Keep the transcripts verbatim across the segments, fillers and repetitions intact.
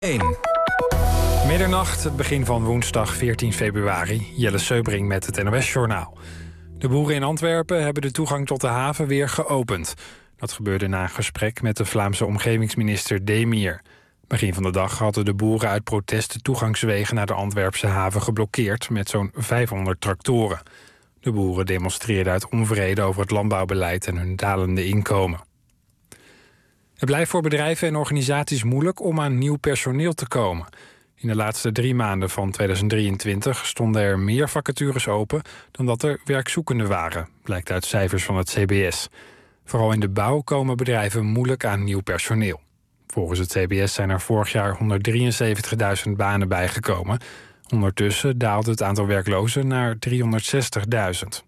één. Middernacht, het begin van woensdag veertien februari. Jelle Seubring met het N O S-journaal. De boeren in Antwerpen hebben de toegang tot de haven weer geopend. Dat gebeurde na een gesprek met de Vlaamse omgevingsminister Demir. Begin van de dag hadden de boeren uit protest de toegangswegen naar de Antwerpse haven geblokkeerd met zo'n vijfhonderd tractoren. De boeren demonstreerden uit onvrede over het landbouwbeleid en hun dalende inkomen. Het blijft voor bedrijven en organisaties moeilijk om aan nieuw personeel te komen. In de laatste drie maanden van tweeduizend drieëntwintig stonden er meer vacatures open dan dat er werkzoekenden waren, blijkt uit cijfers van het C B S. Vooral in de bouw komen bedrijven moeilijk aan nieuw personeel. Volgens het C B S zijn er vorig jaar honderddrieënzeventigduizend banen bijgekomen. Ondertussen daalde het aantal werklozen naar driehonderdzestigduizend.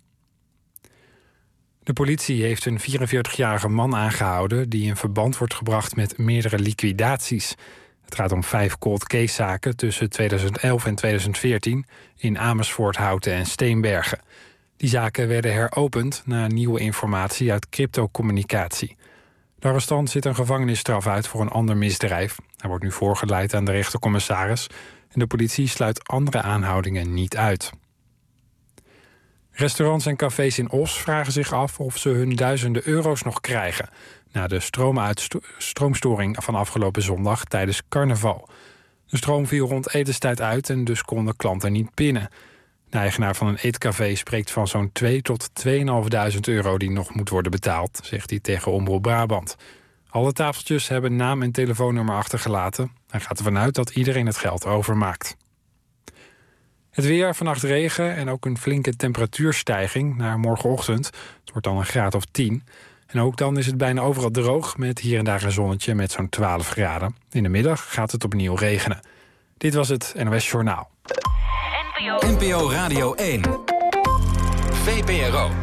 De politie heeft een vierenveertigjarige man aangehouden die in verband wordt gebracht met meerdere liquidaties. Het gaat om vijf cold case zaken tussen tweeduizend elf en tweeduizend veertien in Amersfoort, Houten en Steenbergen. Die zaken werden heropend na nieuwe informatie uit cryptocommunicatie. De arrestant zit een gevangenisstraf uit voor een ander misdrijf. Hij wordt nu voorgeleid aan de rechtercommissaris en de politie sluit andere aanhoudingen niet uit. Restaurants en cafés in Os vragen zich af of ze hun duizenden euro's nog krijgen na de stroomstoring van afgelopen zondag tijdens carnaval. De stroom viel rond etenstijd uit en dus konden klanten niet pinnen. De eigenaar van een eetcafé spreekt van zo'n twee tot tweeduizend euro die nog moet worden betaald, zegt hij tegen Omroep Brabant. Alle tafeltjes hebben naam en telefoonnummer achtergelaten. Hij gaat ervan uit dat iedereen het geld overmaakt. Het weer, vannacht regen en ook een flinke temperatuurstijging naar morgenochtend. Het wordt dan een graad of tien. En ook dan is het bijna overal droog met hier en daar een zonnetje met zo'n twaalf graden. In de middag gaat het opnieuw regenen. Dit was het N O S Journaal. N P O Radio één. V P R O.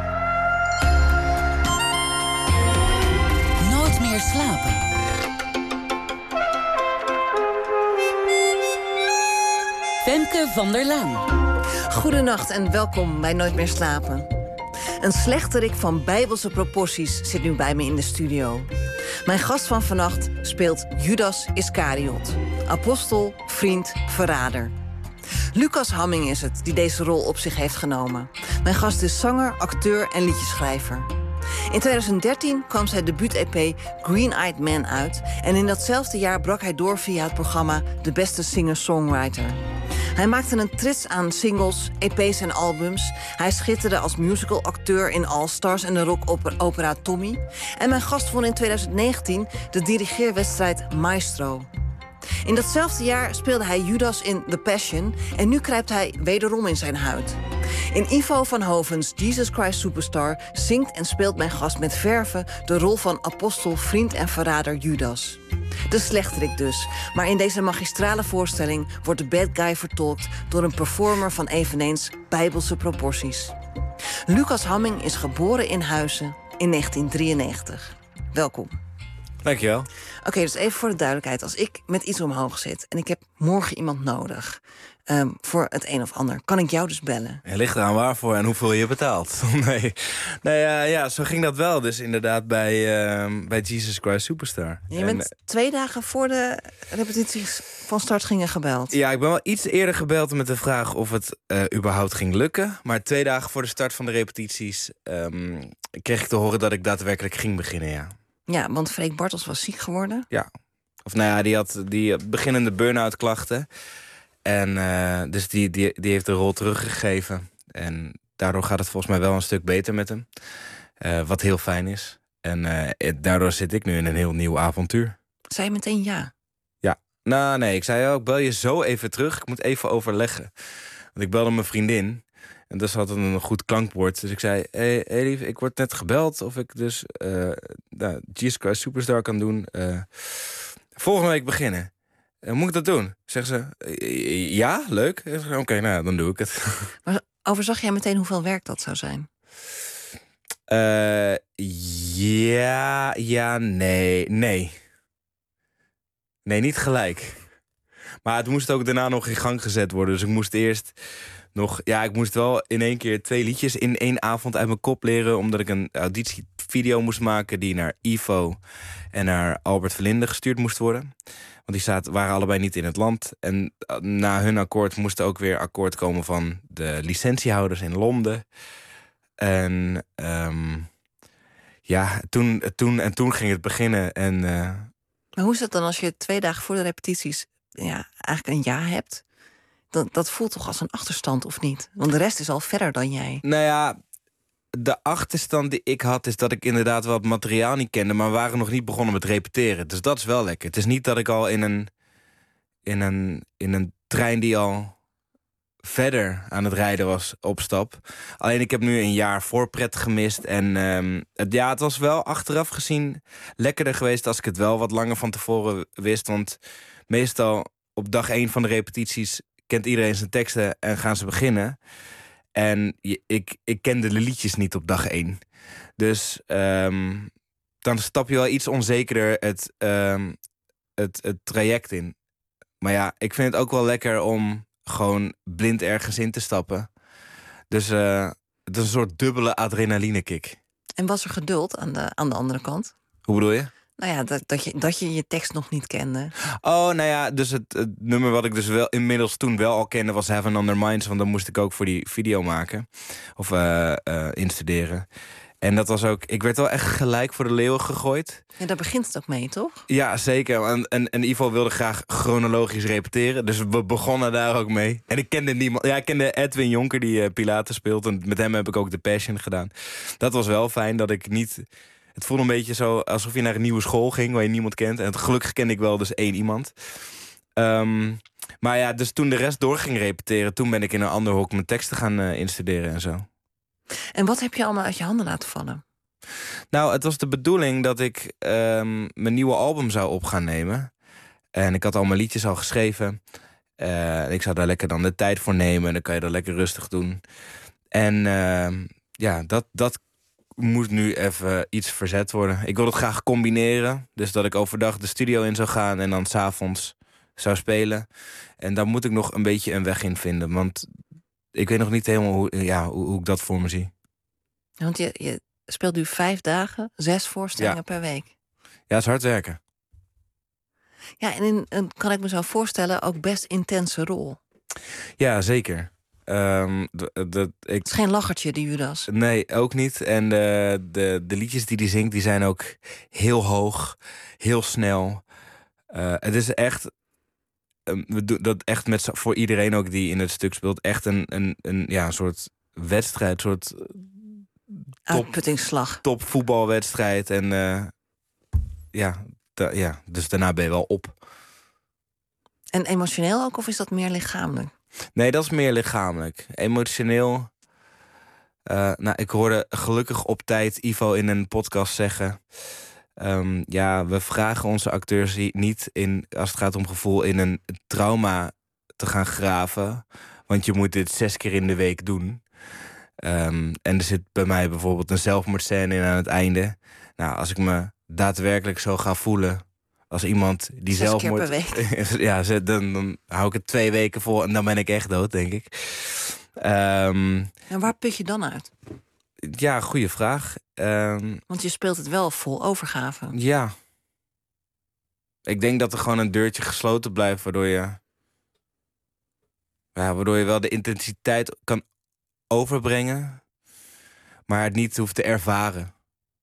Nooit meer slapen. Femke van der Laan. Goedenacht en welkom bij Nooit meer slapen. Een slechterik van bijbelse proporties zit nu bij me in de studio. Mijn gast van vannacht speelt Judas Iscariot. Apostel, vriend, verrader. Lucas Hamming is het die deze rol op zich heeft genomen. Mijn gast is zanger, acteur en liedjeschrijver. In tweeduizend dertien kwam zijn debuut-E P Green Eyed Man uit en in datzelfde jaar brak hij door via het programma De Beste Singer-Songwriter. Hij maakte een trits aan singles, E P's en albums. Hij schitterde als musical-acteur in All Stars en de rockopera Tommy. En mijn gast won in tweeduizend negentien de dirigeerwedstrijd Maestro. In datzelfde jaar speelde hij Judas in The Passion en nu kruipt hij wederom in zijn huid. In Ivo van Hovens Jesus Christ Superstar zingt en speelt mijn gast met verve de rol van apostel, vriend en verrader Judas. De slechterik dus, maar in deze magistrale voorstelling wordt de bad guy vertolkt door een performer van eveneens bijbelse proporties. Lucas Hamming is geboren in Huizen in negentien drieënnegentig. Welkom. Dankjewel. Oké, okay, dus even voor de duidelijkheid. Als ik met iets omhoog zit en ik heb morgen iemand nodig um, voor het een of ander, kan ik jou dus bellen? Het ligt eraan waarvoor en hoeveel je betaalt. nee, nee uh, ja, zo ging dat wel dus inderdaad bij, uh, bij Jesus Christ Superstar. Je en, bent twee dagen voor de repetities van start gingen gebeld. Ja, ik ben wel iets eerder gebeld met de vraag of het uh, überhaupt ging lukken. Maar twee dagen voor de start van de repetities um, kreeg ik te horen dat ik daadwerkelijk ging beginnen, ja. Ja, want Freek Bartels was ziek geworden. Ja, of nou ja, die had die beginnende burn-out klachten. En uh, dus die, die, die heeft de rol teruggegeven. En daardoor gaat het volgens mij wel een stuk beter met hem. Uh, wat heel fijn is. En uh, daardoor zit ik nu in een heel nieuw avontuur. Zei je meteen ja? Ja, nou nee, ik zei ook, ik bel je zo even terug. Ik moet even overleggen. Want ik belde mijn vriendin. En dus had het een goed klankbord. Dus ik zei, hé hey, hey lief, ik word net gebeld of ik dus uh, nou, Jesus Christ Superstar kan doen. Uh, volgende week beginnen. Uh, moet ik dat doen? Zegt ze, uh, ja, leuk. Oké, okay, nou, dan doe ik het. Maar overzag jij meteen hoeveel werk dat zou zijn? Uh, ja, ja, nee, nee. Nee, niet gelijk. Maar het moest ook daarna nog in gang gezet worden. Dus ik moest eerst nog... Ja, ik moest wel in één keer twee liedjes in één avond uit mijn kop leren. Omdat ik een auditievideo moest maken die naar Ivo en naar Albert Verlinde gestuurd moest worden. Want die zaten, waren allebei niet in het land. En na hun akkoord moest er ook weer akkoord komen van de licentiehouders in Londen. En um, ja, toen, toen, en toen ging het beginnen. En, uh... Maar hoe is het dan als je twee dagen voor de repetities ja, eigenlijk een ja hebt? Dat, dat voelt toch als een achterstand, of niet? Want de rest is al verder dan jij. Nou ja, de achterstand die ik had is dat ik inderdaad wel het materiaal niet kende, maar we waren nog niet begonnen met repeteren. Dus dat is wel lekker. Het is niet dat ik al in een, in een, in een trein die al verder aan het rijden was opstap. Alleen ik heb nu een jaar voorpret gemist. En um, het, ja, het was wel achteraf gezien lekkerder geweest als ik het wel wat langer van tevoren wist. Want meestal op dag één van de repetities kent iedereen zijn teksten en gaan ze beginnen. En ik, ik kende de liedjes niet op dag één. Dus um, dan stap je wel iets onzekerder het, um, het, het traject in. Maar ja, ik vind het ook wel lekker om gewoon blind ergens in te stappen. Dus uh, het is een soort dubbele adrenalinekick. En was er geduld aan de, aan de andere kant? Hoe bedoel je? Nou ja, dat, dat, je, dat je je tekst nog niet kende. Oh, nou ja, dus het, het nummer wat ik dus wel inmiddels toen wel al kende was Heaven on Their Minds. Want dan moest ik ook voor die video maken. Of uh, uh, instuderen. En dat was ook... Ik werd wel echt gelijk voor de leeuwen gegooid. Ja, daar begint het ook mee, toch? Ja, zeker. En, en, en Ivo wilde graag chronologisch repeteren. Dus we begonnen daar ook mee. En ik kende niemand... Ja, ik kende Edwin Jonker, die uh, Pilaten speelt. En met hem heb ik ook The Passion gedaan. Dat was wel fijn, dat ik niet... Het voelde een beetje zo alsof je naar een nieuwe school ging waar je niemand kent. En het, gelukkig kende ik wel dus één iemand. Um, maar ja, dus toen de rest door ging repeteren, toen ben ik in een ander hok mijn teksten gaan uh, instuderen en zo. En wat heb je allemaal uit je handen laten vallen? Nou, het was de bedoeling dat ik um, mijn nieuwe album zou op gaan nemen. En ik had al mijn liedjes al geschreven. Uh, ik zou daar lekker dan de tijd voor nemen. En dan kan je dat lekker rustig doen. En uh, ja, dat... dat moet nu even iets verzet worden. Ik wil het graag combineren. Dus dat ik overdag de studio in zou gaan en dan 's avonds zou spelen. En daar moet ik nog een beetje een weg in vinden. Want ik weet nog niet helemaal hoe, ja, hoe, hoe ik dat voor me zie. Want je, je speelt nu vijf dagen, zes voorstellingen ja. per week. Ja, het is hard werken. Ja, en in een, kan ik me zo voorstellen, ook best intense rol. Ja, zeker. Um, de, de, ik... Het is geen lachertje, die Judas. Nee, ook niet. En de, de, de liedjes die hij zingt, die zijn ook heel hoog, heel snel. Uh, het is echt, um, we doen dat echt met voor iedereen ook die in het stuk speelt, echt een, een, een, ja, een soort wedstrijd, een soort top, uitputtingsslag. Top voetbalwedstrijd. En uh, ja, da, ja, dus daarna ben je wel op. En emotioneel ook, of is dat meer lichamelijk? Nee, dat is meer lichamelijk. Emotioneel... Uh, nou, ik hoorde gelukkig op tijd Ivo in een podcast zeggen... Um, ja, we vragen onze acteurs niet, in, als het gaat om gevoel, in een trauma te gaan graven. Want je moet dit zes keer in de week doen. Um, en er zit bij mij bijvoorbeeld een zelfmoordscène in aan het einde. Nou, als ik me daadwerkelijk zo ga voelen... als iemand die Zes zelfmoord... keer per week. ja, dan, dan hou ik het twee weken vol en dan ben ik echt dood, denk ik. Um, en waar put je dan uit? Ja, goede vraag. Um, Want je speelt het wel vol overgave. Ja. Ik denk dat er gewoon een deurtje gesloten blijft... waardoor je... Ja, waardoor je wel de intensiteit kan overbrengen... maar het niet hoeft te ervaren.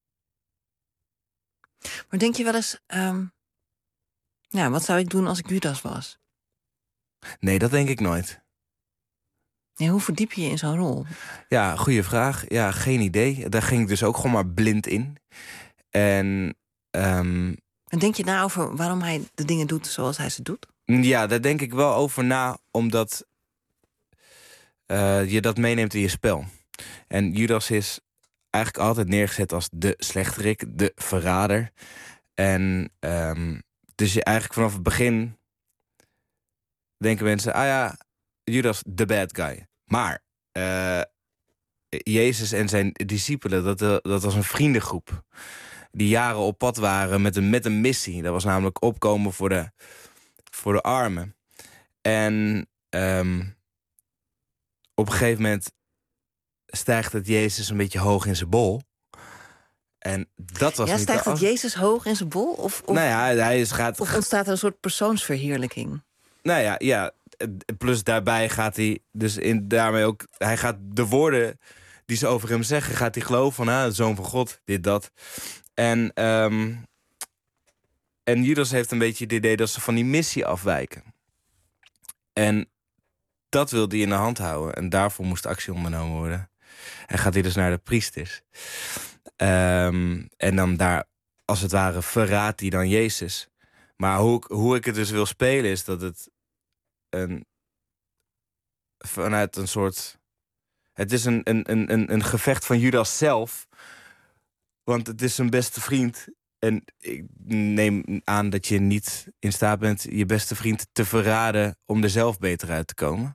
Maar denk je wel eens... Um, ja, wat zou ik doen als ik Judas was? Nee, dat denk ik nooit. Nee, hoe verdiep je je in zo'n rol? Ja, goede vraag. Ja, geen idee. Daar ging ik dus ook gewoon maar blind in. En... Um, en denk je na over waarom hij de dingen doet zoals hij ze doet? Ja, daar denk ik wel over na, omdat uh, je dat meeneemt in je spel. En Judas is eigenlijk altijd neergezet als de slechterik, de verrader. En um, dus je eigenlijk vanaf het begin denken mensen, ah ja, Judas, de bad guy. Maar uh, Jezus en zijn discipelen, dat, dat was een vriendengroep. Die jaren op pad waren met een, met een missie. Dat was namelijk opkomen voor de, voor de armen. En um, op een gegeven moment stijgt het Jezus een beetje hoog in zijn bol. En dat was ja, niet stijgt de het af... Jezus hoog in zijn bol? Of, of, nou ja, hij is, gaat... of ontstaat er een soort persoonsverheerlijking? Nou ja, ja, plus daarbij gaat hij dus in, daarmee ook... Hij gaat de woorden die ze over hem zeggen, gaat hij geloven van... Ah, de Zoon van God, dit, dat. En, um, en Judas heeft een beetje het idee dat ze van die missie afwijken. En dat wilde hij in de hand houden. En daarvoor moest actie ondernomen worden. En gaat hij dus naar de priesters. Um, en dan daar, als het ware, verraadt hij dan Jezus. Maar hoe ik, hoe ik het dus wil spelen is dat het een... vanuit een soort... Het is een, een, een, een gevecht van Judas zelf. Want het is zijn beste vriend. En ik neem aan dat je niet in staat bent je beste vriend te verraden om er zelf beter uit te komen.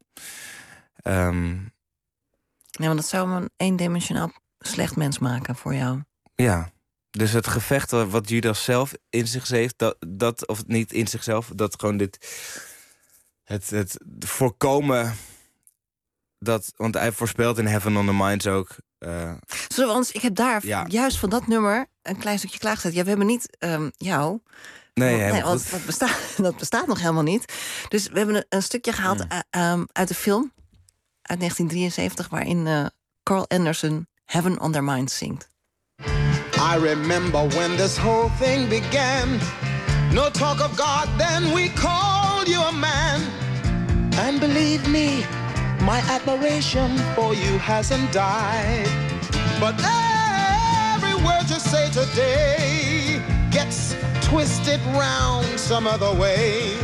Um, Nee, want dat zou hem een eendimensionaal slecht mens maken voor jou. Ja, dus het gevecht wat Judas zelf in zich heeft, dat, dat of niet in zichzelf, dat gewoon dit, het, het voorkomen, dat, want hij voorspelt in Heaven on the Minds ook. Uh, Zullen we anders, ik heb daar ja. juist van dat nummer een klein stukje klaargezet. Ja, we hebben niet um, jou. Nee, want, nee want goed. dat, bestaat, dat bestaat nog helemaal niet. Dus we hebben een, een stukje gehaald mm. uh, um, uit de film uit negentien drieënzeventig, waarin uh, Carl Anderson Heaven on Their Minds zingt. I remember when this whole thing began. No talk of God, then we called you a man. And believe me, my admiration for you hasn't died. But every word you say today gets twisted round some other way.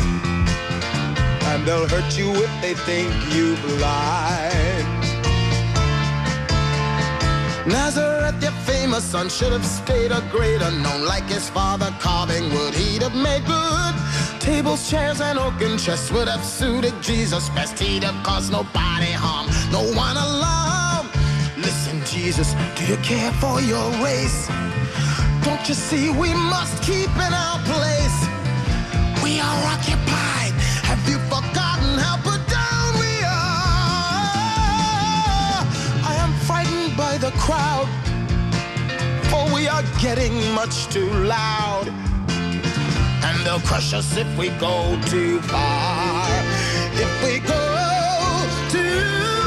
And they'll hurt you if they think you've lied. Nazareth, your famous son, should have stayed a greater known. Like his father carving wood, he'd have made good. Tables, chairs, and oaken chests would have suited Jesus best. He'd have caused nobody harm, no one alarm. Listen, Jesus, do you care for your race? Don't you see we must keep in our place? We are occupied. Have you forgotten how put down we are? I am frightened by the crowd, for we are getting much too loud. And they'll crush us if we go too far. If we go too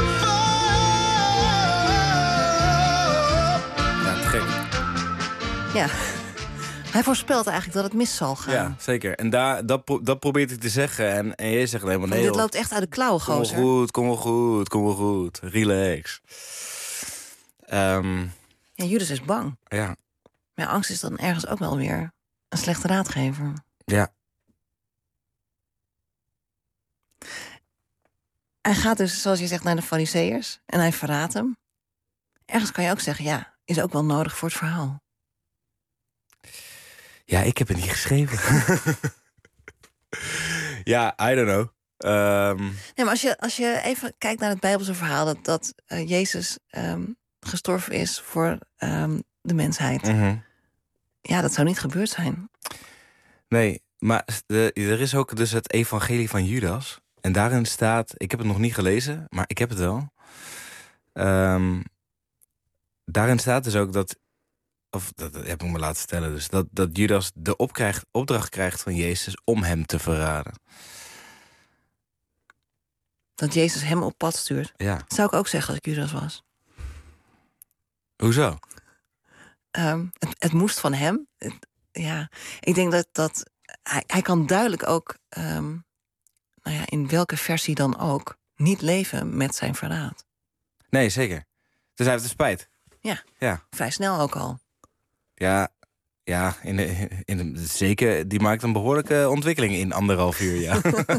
far. Ja, te gek. Ja. Hij voorspelt eigenlijk dat het mis zal gaan. Ja, zeker. En daar, dat, pro- dat probeert hij te zeggen. En, en jij zegt helemaal nee. Dit joh. loopt echt uit de klauwen, Kom wel gozer. goed, kom wel goed, kom wel goed. Relax. Um, Ja, Judas is bang. ja, Maar angst is dan ergens ook wel weer een slechte raadgever. ja. Hij gaat dus, zoals je zegt, naar de Farizeeërs en hij verraadt hem. Ergens kan je ook zeggen, ja, is ook wel nodig voor het verhaal. Ja, ik heb het niet geschreven. Ja, I don't know. Um, Nee, maar als je, als je even kijkt naar het Bijbelse verhaal, dat, dat uh, Jezus um, gestorven is voor um, de mensheid. mm-hmm. Ja, dat zou niet gebeurd zijn. Nee, maar de, er is ook dus het evangelie van Judas. En daarin staat, ik heb het nog niet gelezen, maar ik heb het wel. Um, daarin staat dus ook dat, of dat, dat heb ik me laten vertellen, dus dat, dat Judas de opkrijgt, opdracht krijgt van Jezus om hem te verraden. Dat Jezus hem op pad stuurt. Ja. Dat zou ik ook zeggen als ik Judas was. Hoezo? Um, het, het moest van hem. Het, ja, ik denk dat, dat hij, hij kan duidelijk ook, um, nou ja, in welke versie dan ook, niet leven met zijn verraad. Nee, zeker. Dus hij heeft de spijt. Ja, Ja. vrij snel ook al. Ja, ja in de, in de, zeker. Die maakt een behoorlijke ontwikkeling in anderhalf uur, ja.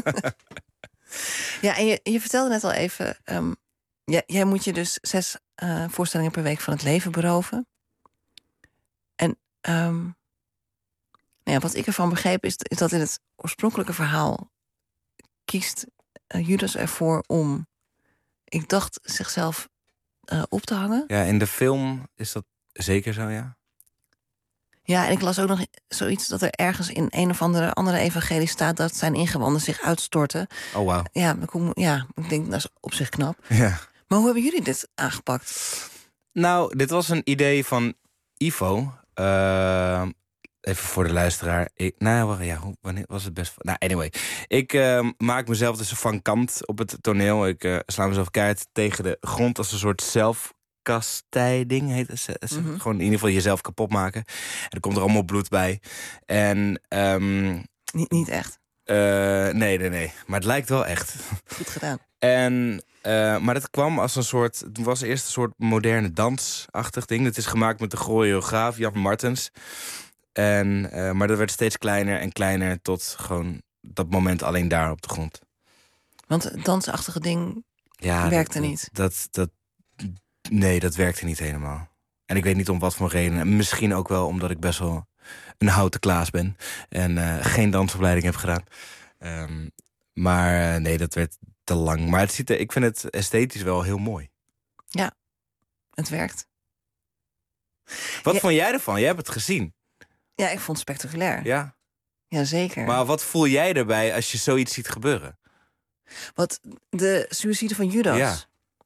Ja, en je, je vertelde net al even, um, jij, jij moet je dus zes uh, voorstellingen per week van het leven beroven. En um, nou ja, wat ik ervan begreep is, is dat in het oorspronkelijke verhaal kiest uh, Judas ervoor om, ik dacht, zichzelf uh, op te hangen. Ja, in de film is dat zeker zo, ja. Ja, en ik las ook nog zoiets dat er ergens in een of andere, andere evangelie staat dat zijn ingewanden zich uitstorten. Oh, wauw. Ja, ik, ja, ik denk dat is op zich knap. Ja. Maar hoe hebben jullie dit aangepakt? Nou, dit was een idee van Ivo. Uh, even voor de luisteraar. Ik, nou, ja, hoe, wanneer was het best? Nou, anyway. Ik uh, maak mezelf dus van kant op het toneel. Ik uh, sla mezelf keihard tegen de grond als een soort zelfkastijding. Heet het. Mm-hmm. Gewoon in ieder geval jezelf kapot maken. En er komt er allemaal bloed bij. En um, niet, niet echt. Uh, nee, nee, nee. Maar het lijkt wel echt. Goed gedaan. En, uh, maar dat kwam als een soort... Het was eerst een soort moderne dansachtig ding. Het is gemaakt met de choreograaf Jan Martens. En, uh, maar dat werd steeds kleiner en kleiner... tot gewoon dat moment alleen daar op de grond. Want het dansachtige ding ja, werkte dat, niet? Dat, dat, nee, dat werkte niet helemaal. En ik weet niet om wat voor reden. Misschien ook wel omdat ik best wel een houten Klaas ben. En uh, geen dansopleiding heb gedaan. Um, maar uh, nee, dat werd... te lang. Maar het ziet er, ik vind het esthetisch wel heel mooi. Ja, het werkt. Wat ja, vond jij ervan? Jij hebt het gezien. Ja, ik vond het spectaculair. Ja. Jazeker. Maar wat voel jij erbij als je zoiets ziet gebeuren? Wat, de suïcide van Judas? Ja.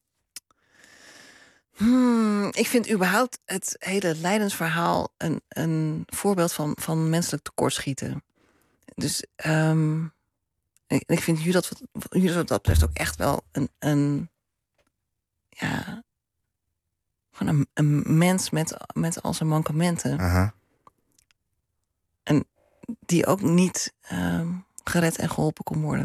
Hmm, ik vind überhaupt het hele lijdensverhaal een, een voorbeeld van, van menselijk tekortschieten. Dus... Um, Ik, ik vind Judas wat, Judas wat dat betreft ook echt wel een, een ja, gewoon een, een mens met, met al zijn mankementen. Uh-huh. En die ook niet um, gered en geholpen kon worden.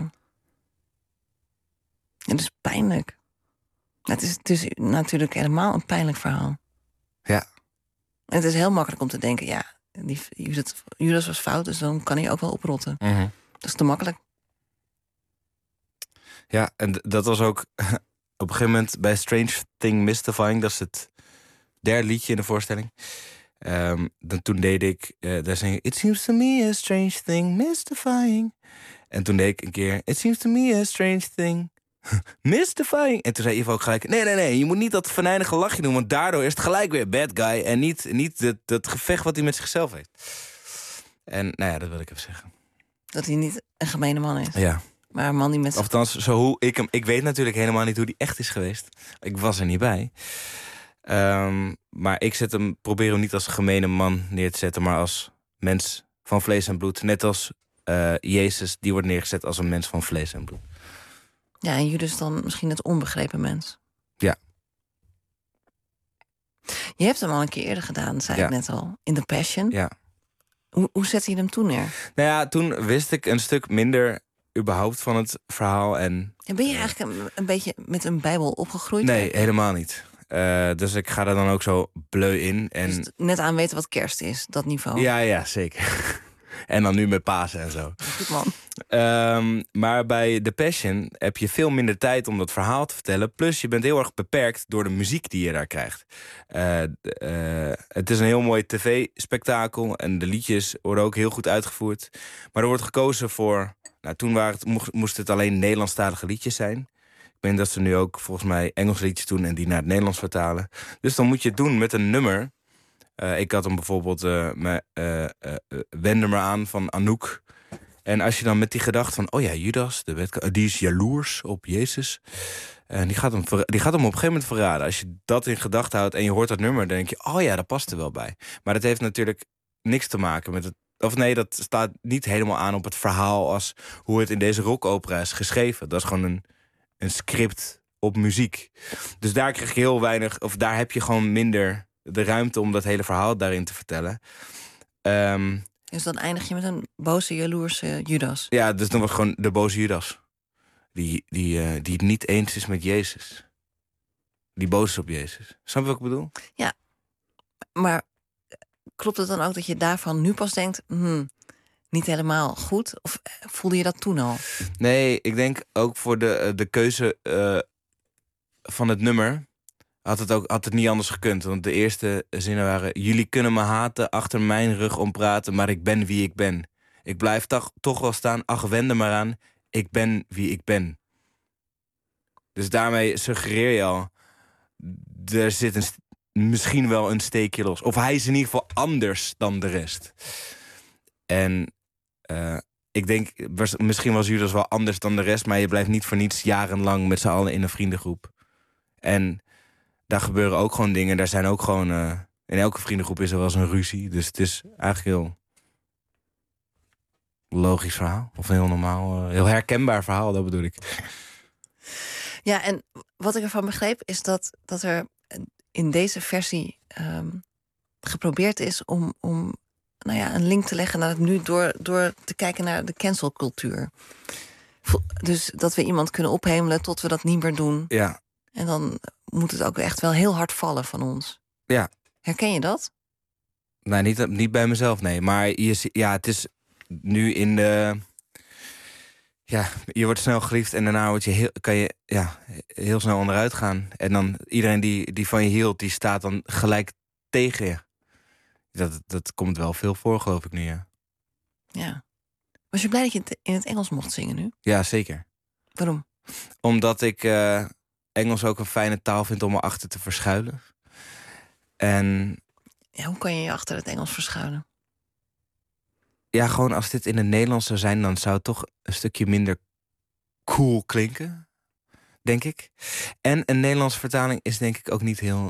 En het is pijnlijk. Het is, het is natuurlijk helemaal een pijnlijk verhaal. Ja. En het is heel makkelijk om te denken, ja, die, Judas, Judas was fout, dus dan kan hij ook wel oprotten. Uh-huh. Dat is te makkelijk. Ja, en d- dat was ook op een gegeven moment bij Strange Thing Mystifying. Dat is het derde liedje in de voorstelling. Um, dan, toen deed ik, uh, daar zing ik... It seems to me a strange thing mystifying. En toen deed ik een keer... It seems to me a strange thing mystifying. En toen zei Ivo ook gelijk... Nee, nee, nee, je moet niet dat venijnige lachje doen... want daardoor is het gelijk weer bad guy... en niet, niet dat, dat gevecht wat hij met zichzelf heeft. En nou ja, dat wil ik even zeggen. Dat hij niet een gemene man is. Ja. Maar een man die met... Of althans, zo hoe ik hem... Ik weet natuurlijk helemaal niet hoe die echt is geweest. Ik was er niet bij. Um, maar ik zet hem, probeer hem niet als een gemene man neer te zetten... maar als mens van vlees en bloed. Net als uh, Jezus, die wordt neergezet als een mens van vlees en bloed. Ja, en Judas dan misschien het onbegrepen mens. Ja. Je hebt hem al een keer eerder gedaan, zei ja. ik net al. In The Passion. Ja. Hoe, hoe zette je hem toen neer? Nou ja, toen wist ik een stuk minder... überhaupt van het verhaal. En, en ben je eigenlijk een, een beetje met een Bijbel opgegroeid? Nee, eigenlijk? helemaal niet. Uh, dus ik ga er dan ook zo bleu in. En... Dus net aan weten wat kerst is, dat niveau. Ja, ja, zeker. En dan nu met Pasen en zo. Goed man. Um, maar bij The Passion heb je veel minder tijd om dat verhaal te vertellen. Plus je bent heel erg beperkt door de muziek die je daar krijgt. Uh, uh, het is een heel mooi tv-spektakel. En de liedjes worden ook heel goed uitgevoerd. Maar er wordt gekozen voor... Nou, toen waren het, mocht, moest het alleen Nederlandstalige liedjes zijn. Ik weet dat ze nu ook volgens mij Engelse liedjes doen... en die naar het Nederlands vertalen. Dus dan moet je het doen met een nummer. Uh, ik had hem bijvoorbeeld... Uh, me, uh, uh, Wende me aan van Anouk. En als je dan met die gedachte van... oh ja, Judas, de wet, die is jaloers op Jezus. En die gaat, hem, die gaat hem op een gegeven moment verraden. Als je dat in gedachten houdt en je hoort dat nummer... dan denk je, oh ja, dat past er wel bij. Maar dat heeft natuurlijk niks te maken met het... Of nee, dat staat niet helemaal aan op het verhaal... als hoe het in deze rockopera is geschreven. Dat is gewoon een, een script op muziek. Dus daar krijg je heel weinig... of daar heb je gewoon minder de ruimte... om dat hele verhaal daarin te vertellen. Um, dus dan eindig je met een boze, jaloerse Judas. Ja, dus dan was gewoon de boze Judas. Die, die, uh, die het niet eens is met Jezus. Die boos is op Jezus. Snap je wat ik bedoel? Ja, maar... klopt het dan ook dat je daarvan nu pas denkt... Hmm, niet helemaal goed? Of voelde je dat toen al? Nee, ik denk ook voor de, de keuze uh, van het nummer... Had het, ook, had het niet anders gekund. Want de eerste zinnen waren... Jullie kunnen me haten, achter mijn rug om praten... maar ik ben wie ik ben. Ik blijf toch, toch wel staan, ach, wend er maar aan... ik ben wie ik ben. Dus daarmee suggereer je al... er zit een... misschien wel een steekje los. Of hij is in ieder geval anders dan de rest. En uh, ik denk, was, misschien was Judas wel anders dan de rest... maar je blijft niet voor niets jarenlang met z'n allen in een vriendengroep. En daar gebeuren ook gewoon dingen. Daar zijn ook gewoon... Uh, in elke vriendengroep is er wel eens een ruzie. Dus het is eigenlijk heel logisch verhaal. Of een heel normaal, uh, heel herkenbaar verhaal, dat bedoel ik. Ja, en wat ik ervan begreep is dat, dat er in deze versie um, geprobeerd is om, om nou ja, een link te leggen naar het nu door, door te kijken naar de cancelcultuur. Dus dat we iemand kunnen ophemelen tot we dat niet meer doen. Ja. En dan moet het ook echt wel heel hard vallen van ons. Ja. Herken je dat? Nou, niet, niet bij mezelf, nee. Maar je, ja, het is nu in de... Ja, je wordt snel geliefd en daarna word je heel, kan je ja, heel snel onderuit gaan. En dan iedereen die, die van je hield, die staat dan gelijk tegen je. Dat, dat komt wel veel voor, geloof ik nu, ja. Ja. Was je blij dat je het in het Engels mocht zingen nu? Ja, zeker. Waarom? Omdat ik uh, Engels ook een fijne taal vind om me achter te verschuilen. En... Ja, hoe kan je je achter het Engels verschuilen? Ja, gewoon als dit in het Nederlands zou zijn... dan zou het toch een stukje minder cool klinken, denk ik. En een Nederlandse vertaling is denk ik ook niet heel...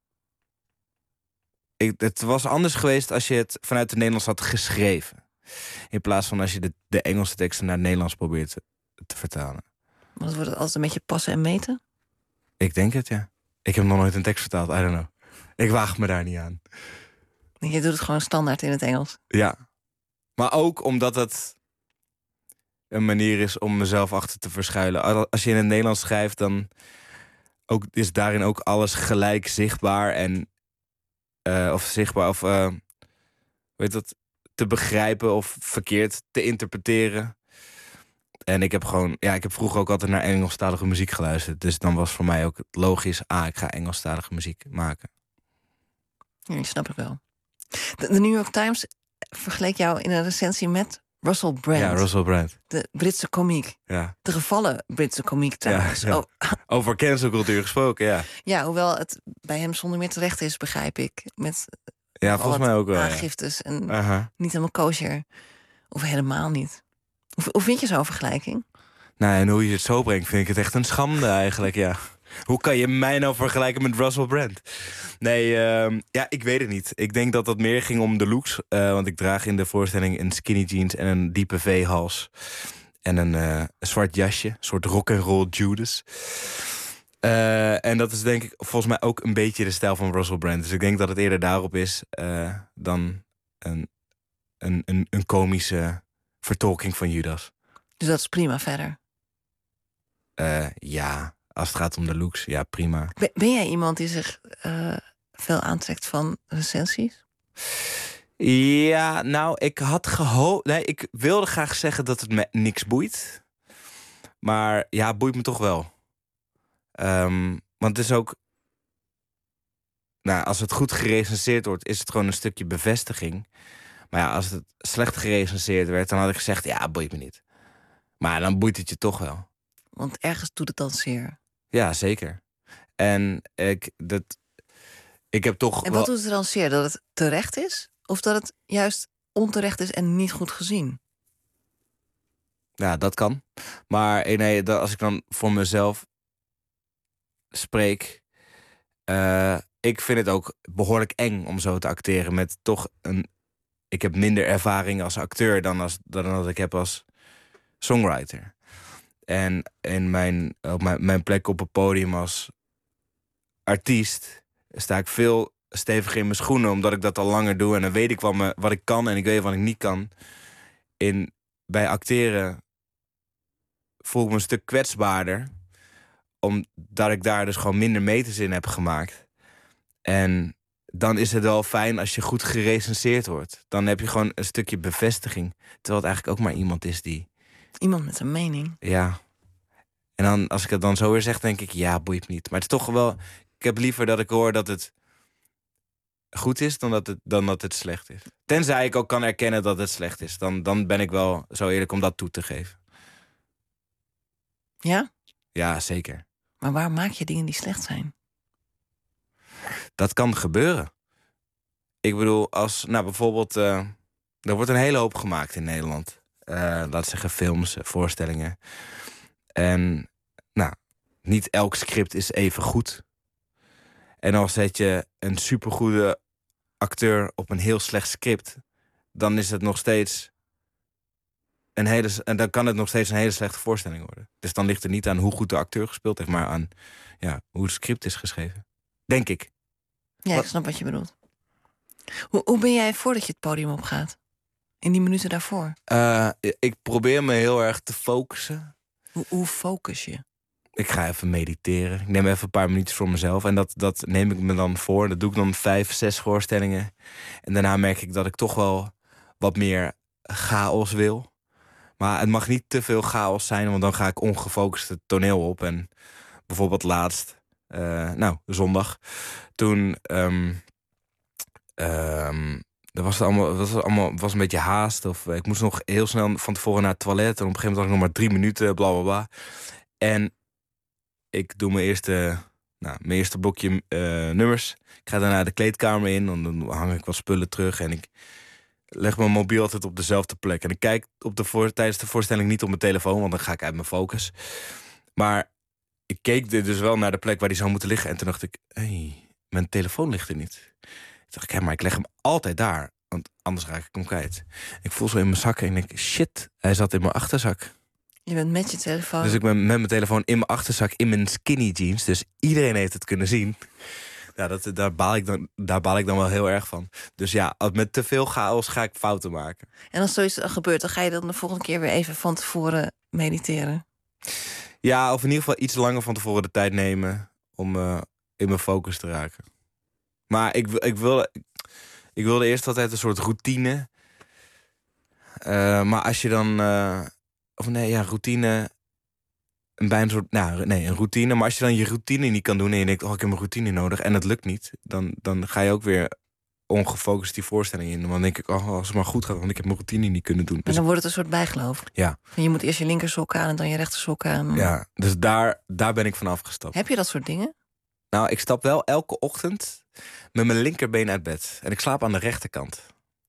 Ik, het was anders geweest als je het vanuit het Nederlands had geschreven. In plaats van als je de, de Engelse teksten naar het Nederlands probeert te, te vertalen. Maar dat wordt het altijd een beetje passen en meten? Ik denk het, ja. Ik heb nog nooit een tekst vertaald, I don't know. Ik waag me daar niet aan. Je doet het gewoon standaard in het Engels? Ja. Maar ook omdat het een manier is om mezelf achter te verschuilen. Als je in het Nederlands schrijft, dan ook, is daarin ook alles gelijk zichtbaar. En, uh, of zichtbaar, of uh, weet dat, te begrijpen of verkeerd te interpreteren. En ik heb gewoon, ja, ik heb vroeger ook altijd naar Engelstalige muziek geluisterd. Dus dan was voor mij ook logisch, ah, ik ga Engelstalige muziek maken. Ja, dat snap ik wel. De, de New York Times vergeleek jou in een recensie met Russell Brand. Ja, Russell Brand. De Britse komiek. Ja. De gevallen Britse komiek trouwens. Ja, ja. Oh. Over cancelcultuur gesproken, ja. Ja, hoewel het bij hem zonder meer terecht is, begrijp ik. Met ja, volgens mij ook wel. aangiftes ja. en uh-huh. niet helemaal kosher. Of helemaal niet. Hoe, hoe vind je zo'n vergelijking? Nou, en hoe je het zo brengt, vind ik het echt een schande eigenlijk, ja. Hoe kan je mij nou vergelijken met Russell Brand? Nee, uh, ja, ik weet het niet. Ik denk dat dat meer ging om de looks. Uh, want ik draag in de voorstelling een skinny jeans en een diepe V-hals. En een, uh, een zwart jasje, een soort rock'n'roll Judas. Uh, en dat is denk ik volgens mij ook een beetje de stijl van Russell Brand. Dus ik denk dat het eerder daarop is uh, dan een, een, een, een komische vertolking van Judas. Dus dat is prima verder? Uh, ja, als het gaat om de looks, ja, prima. Ben, ben jij iemand die zich uh, veel aantrekt van recensies? Ja, nou, ik had gehoopt... Nee, ik wilde graag zeggen dat het me niks boeit. Maar ja, het boeit me toch wel. Um, want het is ook... Nou, als het goed gerecenseerd wordt, is het gewoon een stukje bevestiging. Maar ja, als het slecht gerecenseerd werd, dan had ik gezegd, ja, boeit me niet. Maar dan boeit het je toch wel. Want ergens doet het dan zeer. Ja, zeker. En ik, dat, ik heb toch... En wat wel... doet het dan zeer? Dat het terecht is? Of dat het juist onterecht is en niet goed gezien? Ja, dat kan. Maar nee, als ik dan voor mezelf spreek... Uh, ik vind het ook behoorlijk eng om zo te acteren met toch een... Ik heb minder ervaring als acteur dan, als, dan dat ik heb als songwriter. En in mijn, op mijn, mijn plek op het podium als artiest sta ik veel steviger in mijn schoenen, omdat ik dat al langer doe. En dan weet ik wat, me, wat ik kan en ik weet wat ik niet kan. In, bij acteren voel ik me een stuk kwetsbaarder, omdat ik daar dus gewoon minder meters in heb gemaakt. En dan is het wel fijn als je goed gerecenseerd wordt. Dan heb je gewoon een stukje bevestiging. Terwijl het eigenlijk ook maar iemand is die... Iemand met een mening. Ja. En dan, als ik het dan zo weer zeg, denk ik, ja, boeit me niet. Maar het is toch wel... Ik heb liever dat ik hoor dat het goed is dan dat het, dan dat het slecht is. Tenzij ik ook kan erkennen dat het slecht is. Dan, dan ben ik wel zo eerlijk om dat toe te geven. Ja? Ja, zeker. Maar waar maak je dingen die slecht zijn? dat kan gebeuren. Ik bedoel, als, nou bijvoorbeeld, uh, er wordt een hele hoop gemaakt in Nederland. Uh, laat zeggen films, voorstellingen. En, nou, niet elk script is even goed. En als zet je een supergoede acteur op een heel slecht script, dan is het nog steeds een hele, en dan kan het nog steeds een hele slechte voorstelling worden. Dus dan ligt het niet aan hoe goed de acteur gespeeld heeft, maar aan ja, hoe het script is geschreven. Denk ik. Ja, ik snap wat je bedoelt. Hoe, hoe ben jij voordat je het podium opgaat? In die minuten daarvoor? Uh, ik probeer me heel erg te focussen. Hoe, hoe focus je? Ik ga even mediteren. Ik neem even een paar minuutjes voor mezelf. En dat, dat neem ik me dan voor. Dat doe ik dan vijf, zes voorstellingen. En daarna merk ik dat ik toch wel wat meer chaos wil. Maar het mag niet te veel chaos zijn, want dan ga ik ongefocust het toneel op. En bijvoorbeeld laatst, uh, nou, zondag, toen Um, um, dat was het allemaal, was het allemaal was een beetje haast. Of ik moest nog heel snel van tevoren naar het toilet. En op een gegeven moment had ik nog maar drie minuten, bla bla bla. En ik doe mijn eerste, nou, mijn eerste blokje uh, nummers. Ik ga daarna de kleedkamer in, dan hang ik wat spullen terug. En ik leg mijn mobiel altijd op dezelfde plek. En ik kijk op de voor, tijdens de voorstelling niet op mijn telefoon, want dan ga ik uit mijn focus. Maar ik keek dus wel naar de plek waar die zou moeten liggen. En toen dacht ik, hé, hey, mijn telefoon ligt er niet. Toen dacht ik, hé, maar ik leg hem altijd daar. Want anders raak ik hem kwijt. Ik voel zo in mijn zak en ik denk, shit, hij zat in mijn achterzak. Je bent met je telefoon. Dus ik ben met mijn telefoon in mijn achterzak, in mijn skinny jeans. Dus iedereen heeft het kunnen zien. Ja, dat, daar, baal ik dan, daar baal ik dan wel heel erg van. Dus ja, met te veel chaos ga ik fouten maken. En als zoiets gebeurt, dan ga je dan de volgende keer weer even van tevoren mediteren? Ja, of in ieder geval iets langer van tevoren de tijd nemen om uh, in mijn focus te raken. Maar ik, ik, wilde, ik wilde eerst altijd een soort routine. Uh, maar als je dan Uh, Of nee, ja, routine. Een bijna soort. Nou, nee, een routine. Maar als je dan je routine niet kan doen en je denkt, oh, ik heb mijn routine nodig en het lukt niet, dan, dan ga je ook weer ongefocust die voorstelling in. Dan denk ik, oh, als het maar goed gaat, want ik heb mijn routine niet kunnen doen. En dus dan wordt het een soort bijgeloof. Ja. En je moet eerst je linkersok aan en dan je rechtersok aan. Ja, dus daar, daar ben ik van afgestapt. Heb je dat soort dingen? Nou, ik stap wel elke ochtend met mijn linkerbeen uit bed. En ik slaap aan de rechterkant.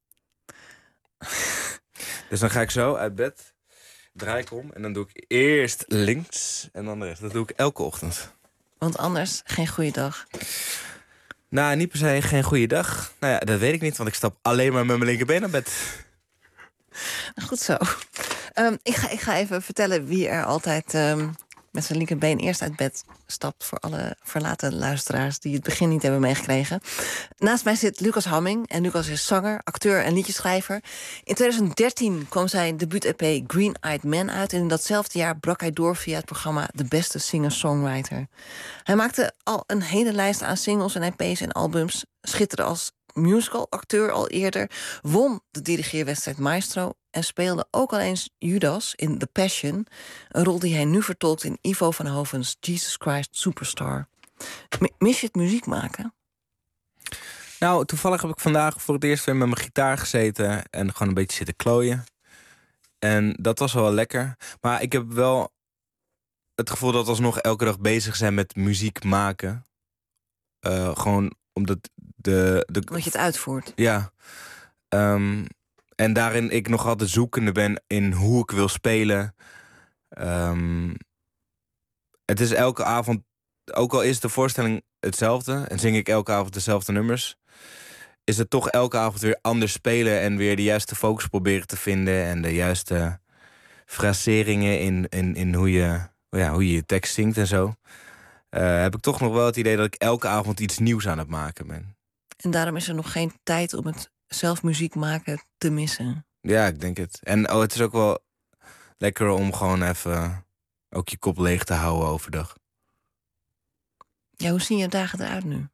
Dus dan ga ik zo uit bed, draai ik om en dan doe ik eerst links en dan de rechts. Dat doe ik elke ochtend. Want anders geen goede dag. Nou, niet per se geen goede dag. Nou ja, dat weet ik niet, want ik stap alleen maar met mijn linkerbeen naar bed. Goed zo. Um, ik, ga, ik ga even vertellen wie er altijd um, met zijn linkerbeen eerst uit bed stapt. Voor alle verlaten luisteraars die het begin niet hebben meegekregen. Naast mij zit Lucas Hamming. En Lucas is zanger, acteur en liedjeschrijver. In twintig dertien kwam zijn debuut-E P Green Eyed Man uit. En in datzelfde jaar brak hij door via het programma De Beste Singer-Songwriter. Hij maakte al een hele lijst aan singles en E P's en albums. Schitterde als musical-acteur al eerder. Won de dirigeerwedstrijd Maestro. En speelde ook al eens Judas in The Passion. Een rol die hij nu vertolkt in Ivo van Hoven's Jesus Christ Superstar. Mis je het muziek maken? Nou, toevallig heb ik vandaag voor het eerst weer met mijn gitaar gezeten en gewoon een beetje zitten klooien. En dat was wel lekker. Maar ik heb wel het gevoel dat we alsnog elke dag bezig zijn met muziek maken. Uh, gewoon omdat de, de... Omdat je het uitvoert. Ja. Um, en daarin ik nog altijd zoekende ben in hoe ik wil spelen. Um, het is elke avond, ook al is de voorstelling hetzelfde en zing ik elke avond dezelfde nummers, is het toch elke avond weer anders spelen en weer de juiste focus proberen te vinden en de juiste fraseringen in, in, in hoe, je, ja, hoe je je tekst zingt en zo. Uh, heb ik toch nog wel het idee dat ik elke avond iets nieuws aan het maken ben. En daarom is er nog geen tijd om het zelf muziek maken te missen. Ja, ik denk het. En oh, het is ook wel lekker om gewoon even ook je kop leeg te houden overdag. Ja, hoe zien je dagen eruit nu?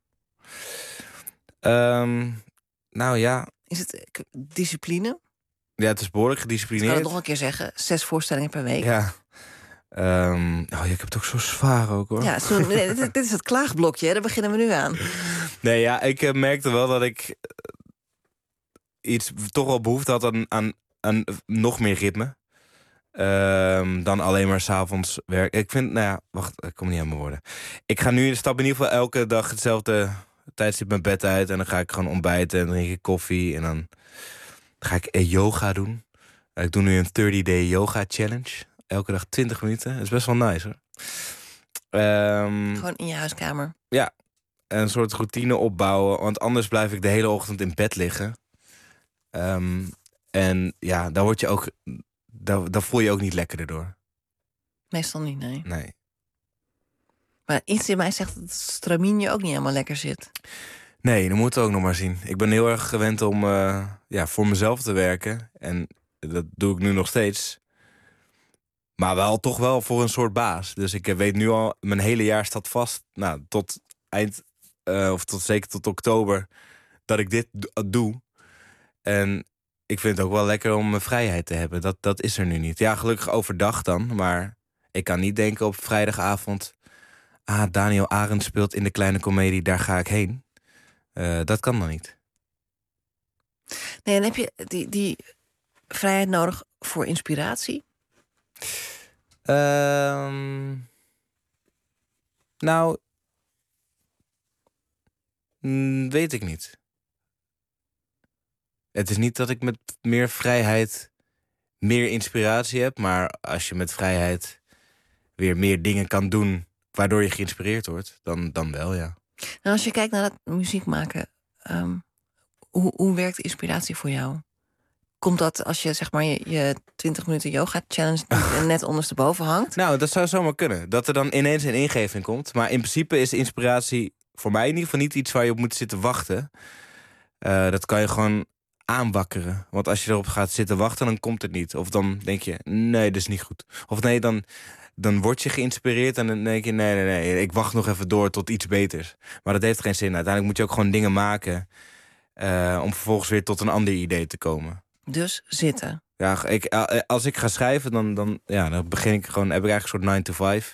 Um, nou ja. Is het discipline? Ja, het is behoorlijk gedisciplineerd. Ik kan het nog een keer zeggen. Zes voorstellingen per week. Ja. Um, oh ja, ik heb het ook zo zwaar ook, hoor. Ja, zo, nee, dit, dit is het klaagblokje, hè? Daar beginnen we nu aan. Nee, ja, ik uh, merkte wel dat ik uh, iets toch wel behoefte had aan, aan, aan nog meer ritme. Um, dan alleen maar 's avonds werken. Ik vind, nou ja, wacht, ik kom niet aan mijn woorden. Ik ga nu stap in ieder geval elke dag hetzelfde tijdstip mijn bed uit en dan ga ik gewoon ontbijten en drink ik koffie. En dan ga ik yoga doen. Ik doe nu een dertig day yoga challenge. Elke dag twintig minuten. Dat is best wel nice hoor. Um, Gewoon in je huiskamer. Ja, een soort routine opbouwen. Want anders blijf ik de hele ochtend in bed liggen. Um, en ja, dan word je ook... Dan, dan voel je ook niet lekkerder door. Meestal niet, nee. Nee. Maar iets in mij zegt dat het stramien je ook niet helemaal lekker zit. Nee, dat moeten we ook nog maar zien. Ik ben heel erg gewend om uh, ja, voor mezelf te werken. En dat doe ik nu nog steeds. Maar wel toch wel voor een soort baas. Dus ik weet nu al, mijn hele jaar staat vast. Nou, tot eind, uh, of tot zeker tot oktober, dat ik dit doe. En ik vind het ook wel lekker om mijn vrijheid te hebben. Dat, dat is er nu niet. Ja, gelukkig overdag dan. Maar ik kan niet denken op vrijdagavond... ah, Daniel Arends speelt in de Kleine Comedie, daar ga ik heen. Uh, dat kan dan niet. Nee, en heb je die, die vrijheid nodig voor inspiratie? Um, nou, mm, weet ik niet. Het is niet dat ik met meer vrijheid meer inspiratie heb, maar als je met vrijheid weer meer dingen kan doen waardoor je geïnspireerd wordt, dan, dan wel, ja. Nou, als je kijkt naar dat muziek maken, um, hoe, hoe werkt de inspiratie voor jou? Komt dat als je zeg maar je, je twintig minuten yoga challenge doet en net ondersteboven hangt? Nou, dat zou zomaar kunnen. Dat er dan ineens een ingeving komt. Maar in principe is de inspiratie voor mij in ieder geval niet iets waar je op moet zitten wachten. Uh, dat kan je gewoon aanwakkeren. Want als je erop gaat zitten wachten, dan komt het niet. Of dan denk je, nee, dat is niet goed. Of nee, dan, dan word je geïnspireerd en dan denk je, nee, nee, nee, ik wacht nog even door tot iets beters. Maar dat heeft geen zin. Uiteindelijk moet je ook gewoon dingen maken uh, om vervolgens weer tot een ander idee te komen. Dus zitten. Ja, ik, als ik ga schrijven, dan, dan, ja, dan begin ik gewoon, heb ik eigenlijk een soort nine to five.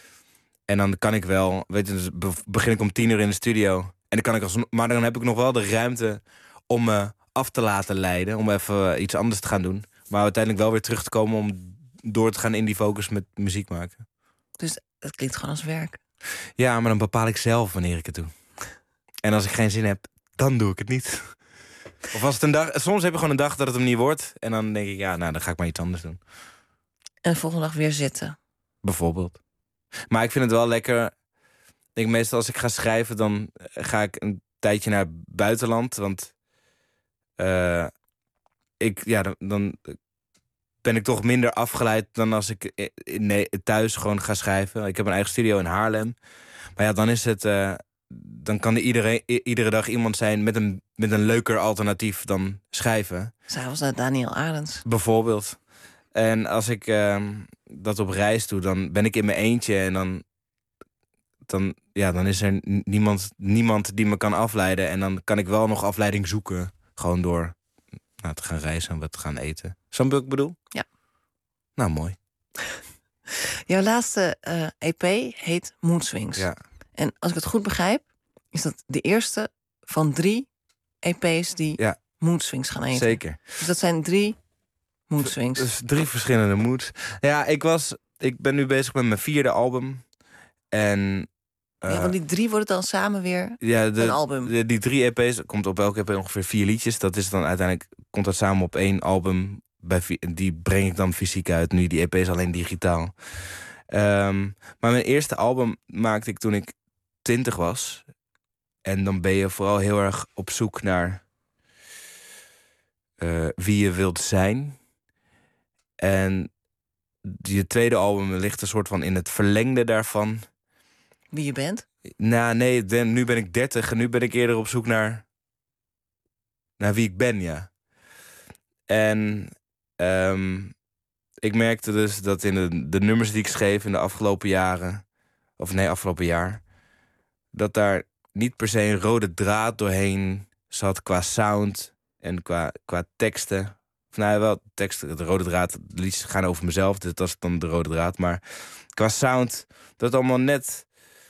En dan kan ik wel, weet je, dus begin ik om tien uur in de studio. En dan kan ik als, maar dan heb ik nog wel de ruimte om me af te laten leiden, om even iets anders te gaan doen. Maar uiteindelijk wel weer terug te komen om door te gaan in die focus met muziek maken. Dus het klinkt gewoon als werk. Ja, maar dan bepaal ik zelf wanneer ik het doe. En als ik geen zin heb, dan doe ik het niet. Of als het een dag, soms heb je gewoon een dag dat het hem niet wordt. En dan denk ik, ja, nou, dan ga ik maar iets anders doen. En de volgende dag weer zitten. Bijvoorbeeld. Maar ik vind het wel lekker. Ik denk meestal als ik ga schrijven, dan ga ik een tijdje naar het buitenland. Want uh, ik, ja, dan, dan ben ik toch minder afgeleid dan als ik nee, thuis gewoon ga schrijven. Ik heb een eigen studio in Haarlem. Maar ja, dan is het... Uh, dan kan er iedereen, iedere dag iemand zijn met een, met een leuker alternatief dan schrijven. S'avonds naar Daniel Arends. Bijvoorbeeld. En als ik uh, dat op reis doe, dan ben ik in mijn eentje. En dan, dan, ja, dan is er niemand, niemand die me kan afleiden. En dan kan ik wel nog afleiding zoeken. Gewoon door nou, te gaan reizen en wat te gaan eten. Snap je wat ik bedoel? Ja. Nou, mooi. Jouw laatste uh, E P heet Mood Swings. Ja. En als ik het goed begrijp, is dat de eerste van drie E P's die ja. Mood Swings gaan eten. Zeker. Dus dat zijn drie Mood Swings. Dus drie verschillende moods. Ja, ik was, ik ben nu bezig met mijn vierde album. En uh, ja, want die drie worden dan samen weer ja, de, een album. De, die drie E P's, komt op elke E P ongeveer vier liedjes. Dat is dan uiteindelijk, komt dat samen op één album. Bij, die breng ik dan fysiek uit. Nu die E P is alleen digitaal. Um, maar mijn eerste album maakte ik toen ik twintig was. En dan ben je vooral heel erg op zoek naar uh, wie je wilt zijn. En je tweede album ligt een soort van in het verlengde daarvan. Wie je bent? Nou, nee, de, nu ben ik dertig en nu ben ik eerder op zoek naar, naar wie ik ben, ja. En um, ik merkte dus dat in de, de nummers die ik schreef in de afgelopen jaren, of nee, afgelopen jaar, dat daar niet per se een rode draad doorheen zat qua sound en qua, qua teksten. Of nou, wel teksten, de rode draad, de liedjes gaan over mezelf, dus dat is dan de rode draad. Maar qua sound, dat het allemaal net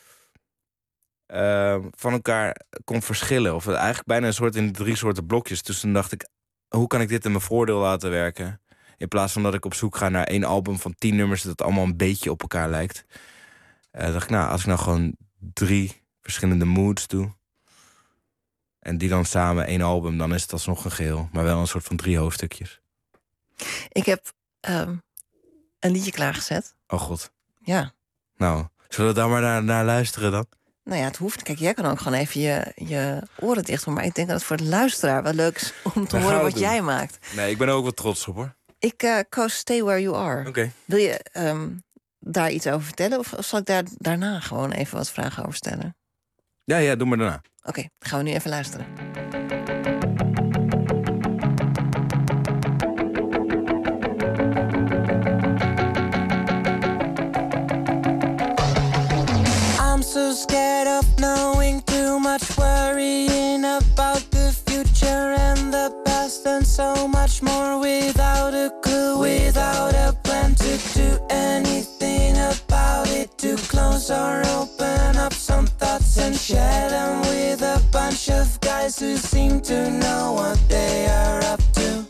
uh, van elkaar kon verschillen. Of eigenlijk bijna een soort in drie soorten blokjes. Dus toen dacht ik, hoe kan ik dit in mijn voordeel laten werken? In plaats van dat ik op zoek ga naar één album van tien nummers dat allemaal een beetje op elkaar lijkt. Uh, dacht ik, nou, als ik nou gewoon drie verschillende moods doe, En die dan samen één album, dan is het alsnog een geheel. Maar wel een soort van drie hoofdstukjes. Ik heb um, een liedje klaargezet. Oh god. Ja. Nou, zullen we daar maar naar, naar luisteren dan? Nou ja, het hoeft. Kijk, jij kan ook gewoon even je, je oren dicht doen. Maar ik denk dat het voor de luisteraar wel leuk is om te Dan horen gaan we wat doen. jij maakt. Nee, ik ben er ook wel trots op, hoor. Ik uh, koos Stay Where You Are. Oké. Okay. Wil je um, daar iets over vertellen? Of, of zal ik daar daarna gewoon even wat vragen over stellen? Ja, ja, doe maar daarna. Oké, okay, dan gaan we nu even luisteren. So scared of knowing too much, worrying about the future and the past and so much more, without a clue, without a plan to do anything about it, to close or open up some thoughts and share them with a bunch of guys who seem to know what they are up to.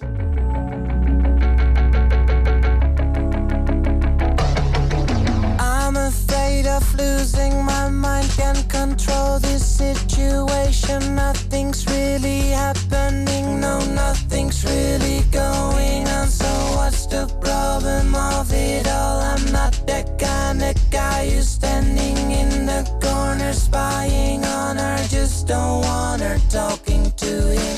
I'm afraid of losing my mind, can't control this situation. Nothing's really happening, no, nothing's really going on. So what's the problem of it all? I'm not that kind of guy who's standing in the corner spying on her. Just don't want her talking to him.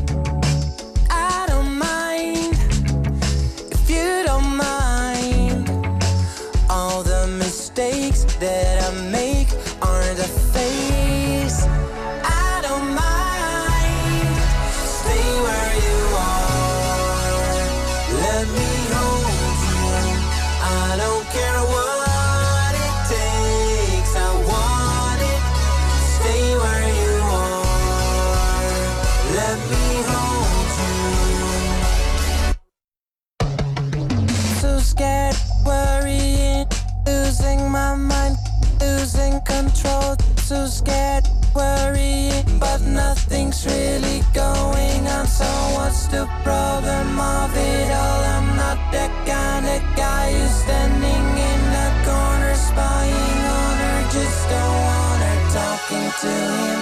I don't mind if you don't mind. All the mistakes that I make aren't a phase. I don't mind. Stay where you are. Let me hold you. I don't care what it takes. I want it. Stay where you are. Let me hold you. So scared, worrying, losing my mind, losing control. So scared, worrying, but nothing's really going on. So what's the problem of it all? I'm not that kind of guy who's standing in the corner spying on her. Just don't want her talking to him.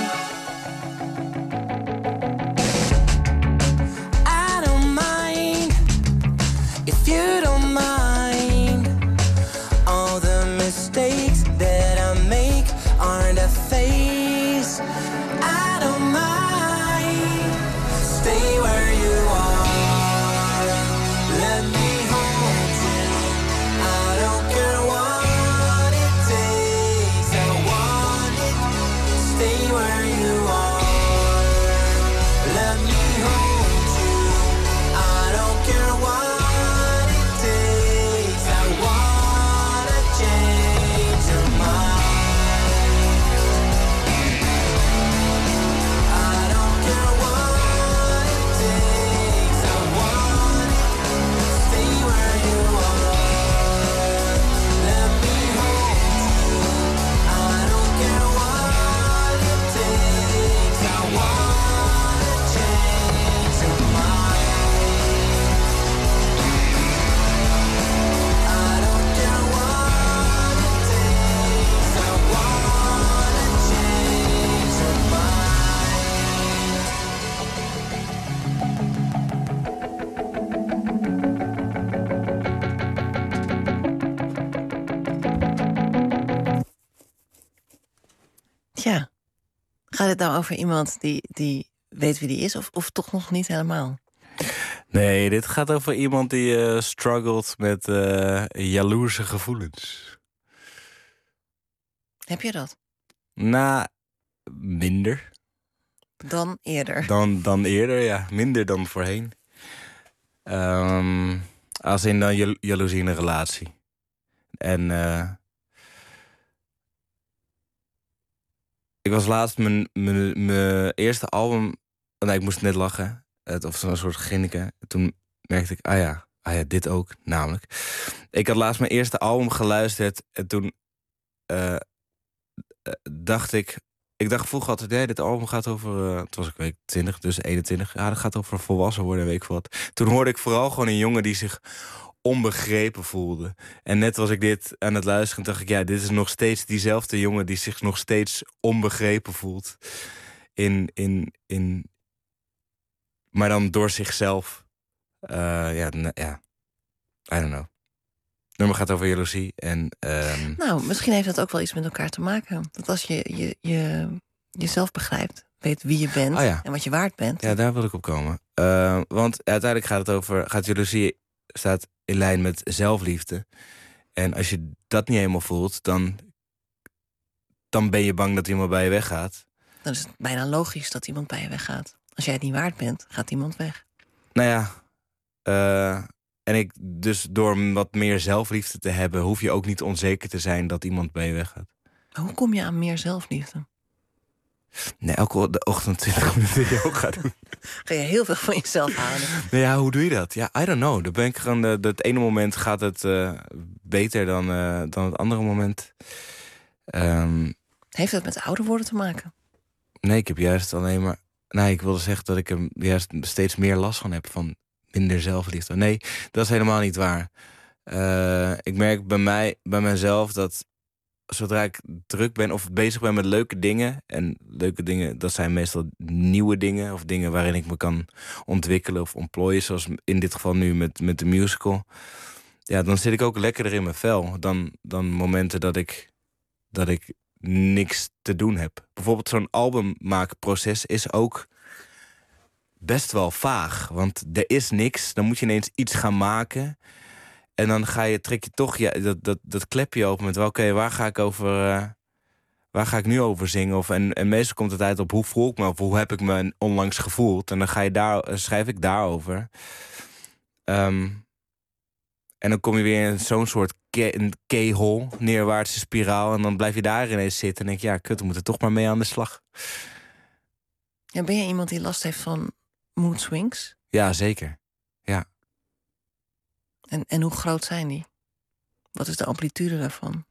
I don't mind if you don't mind. All the mistakes that I make aren't a phase. I don't mind. Stay where you are. Let me hold you. I don't care what it takes. I want it. Stay where you are. Let me hold you. I don't care what it takes. I wanna change your mind. I don't care what it takes. I want it. Stay where you are. Let me hold you. I don't care what it takes. I wanna change your mind. I don't care what it takes. I wanna change your mind. Tja, gaat het nou over iemand die, die weet wie die is? Of, of toch nog niet helemaal? Nee, dit gaat over iemand die uh, struggelt met uh, jaloerse gevoelens. Heb je dat? Nou, minder Dan eerder. dan, dan eerder, ja. Minder dan voorheen. Um, als in dan jal- jaloezie in een relatie. En uh, ik was laatst mijn, mijn, mijn eerste album... Nee, ik moest net lachen. Het, of zo'n soort grinniken. Toen merkte ik, ah ja, ah ja, dit ook, namelijk. Ik had laatst mijn eerste album geluisterd. En toen uh, dacht ik... Ik dacht vroeger altijd, nee, dit album gaat over... Uh, het was ik weet twintig, dus eenentwintig. Ja, dat gaat over volwassen worden, weet ik wat. Toen hoorde ik vooral gewoon een jongen die zich onbegrepen voelde. En net was ik dit aan het luisteren, dacht ik... ja, dit is nog steeds diezelfde jongen die zich nog steeds onbegrepen voelt. in, in, in, maar dan door zichzelf. Uh, ja, n- ja, I don't know. Het nummer gaat over jaloezie. En, um... Nou, misschien heeft dat ook wel iets met elkaar te maken. Dat als je, je, je jezelf begrijpt, weet wie je bent oh ja. en wat je waard bent. Ja, daar wil ik op komen. Uh, want uiteindelijk gaat het over, gaat jaloezie staat in lijn met zelfliefde. En als je dat niet helemaal voelt, dan, dan ben je bang dat iemand bij je weggaat. Dan is het bijna logisch dat iemand bij je weggaat. Als jij het niet waard bent, gaat iemand weg. Nou ja, uh, en ik dus door wat meer zelfliefde te hebben, hoef je ook niet onzeker te zijn dat iemand bij je weggaat. Maar hoe kom je aan meer zelfliefde? Nee, elke de ochtend twintig minuten yoga doen. Ga je heel veel van jezelf houden? Nou ja, hoe doe je dat? Ja, I don't know. Dan ben ik gewoon, uh, het ene moment gaat het uh, beter dan, uh, dan het andere moment. Um, Heeft dat met ouder worden te maken? Nee, ik heb juist alleen maar... Nee, ik wilde zeggen dat ik er juist steeds meer last van heb. Van minder zelfliefde. Nee, dat is helemaal niet waar. Uh, ik merk bij mij, bij mezelf dat zodra ik druk ben of bezig ben met leuke dingen... en leuke dingen, dat zijn meestal nieuwe dingen... of dingen waarin ik me kan ontwikkelen of ontplooien... zoals in dit geval nu met, met de musical... ja, dan zit ik ook lekkerder in mijn vel... dan, dan momenten dat ik, dat ik niks te doen heb. Bijvoorbeeld zo'n albummaakproces is ook best wel vaag. Want er is niks, dan moet je ineens iets gaan maken... En dan ga je, trek je toch ja, dat, dat, dat klepje open met... oké, okay, waar ga ik over, uh, waar ga ik nu over zingen? Of, en, en meestal komt het uit op hoe voel ik me... of hoe heb ik me onlangs gevoeld. En dan ga je daar, schrijf ik daarover. Um, en dan kom je weer in zo'n soort ke- een keyhole, neerwaartse spiraal... en dan blijf je daar ineens zitten en denk je... ja, kut, we moeten toch maar mee aan de slag. Ja, ben je iemand die last heeft van mood swings? Ja, zeker. Ja. En, en hoe groot zijn die? Wat is de amplitude daarvan?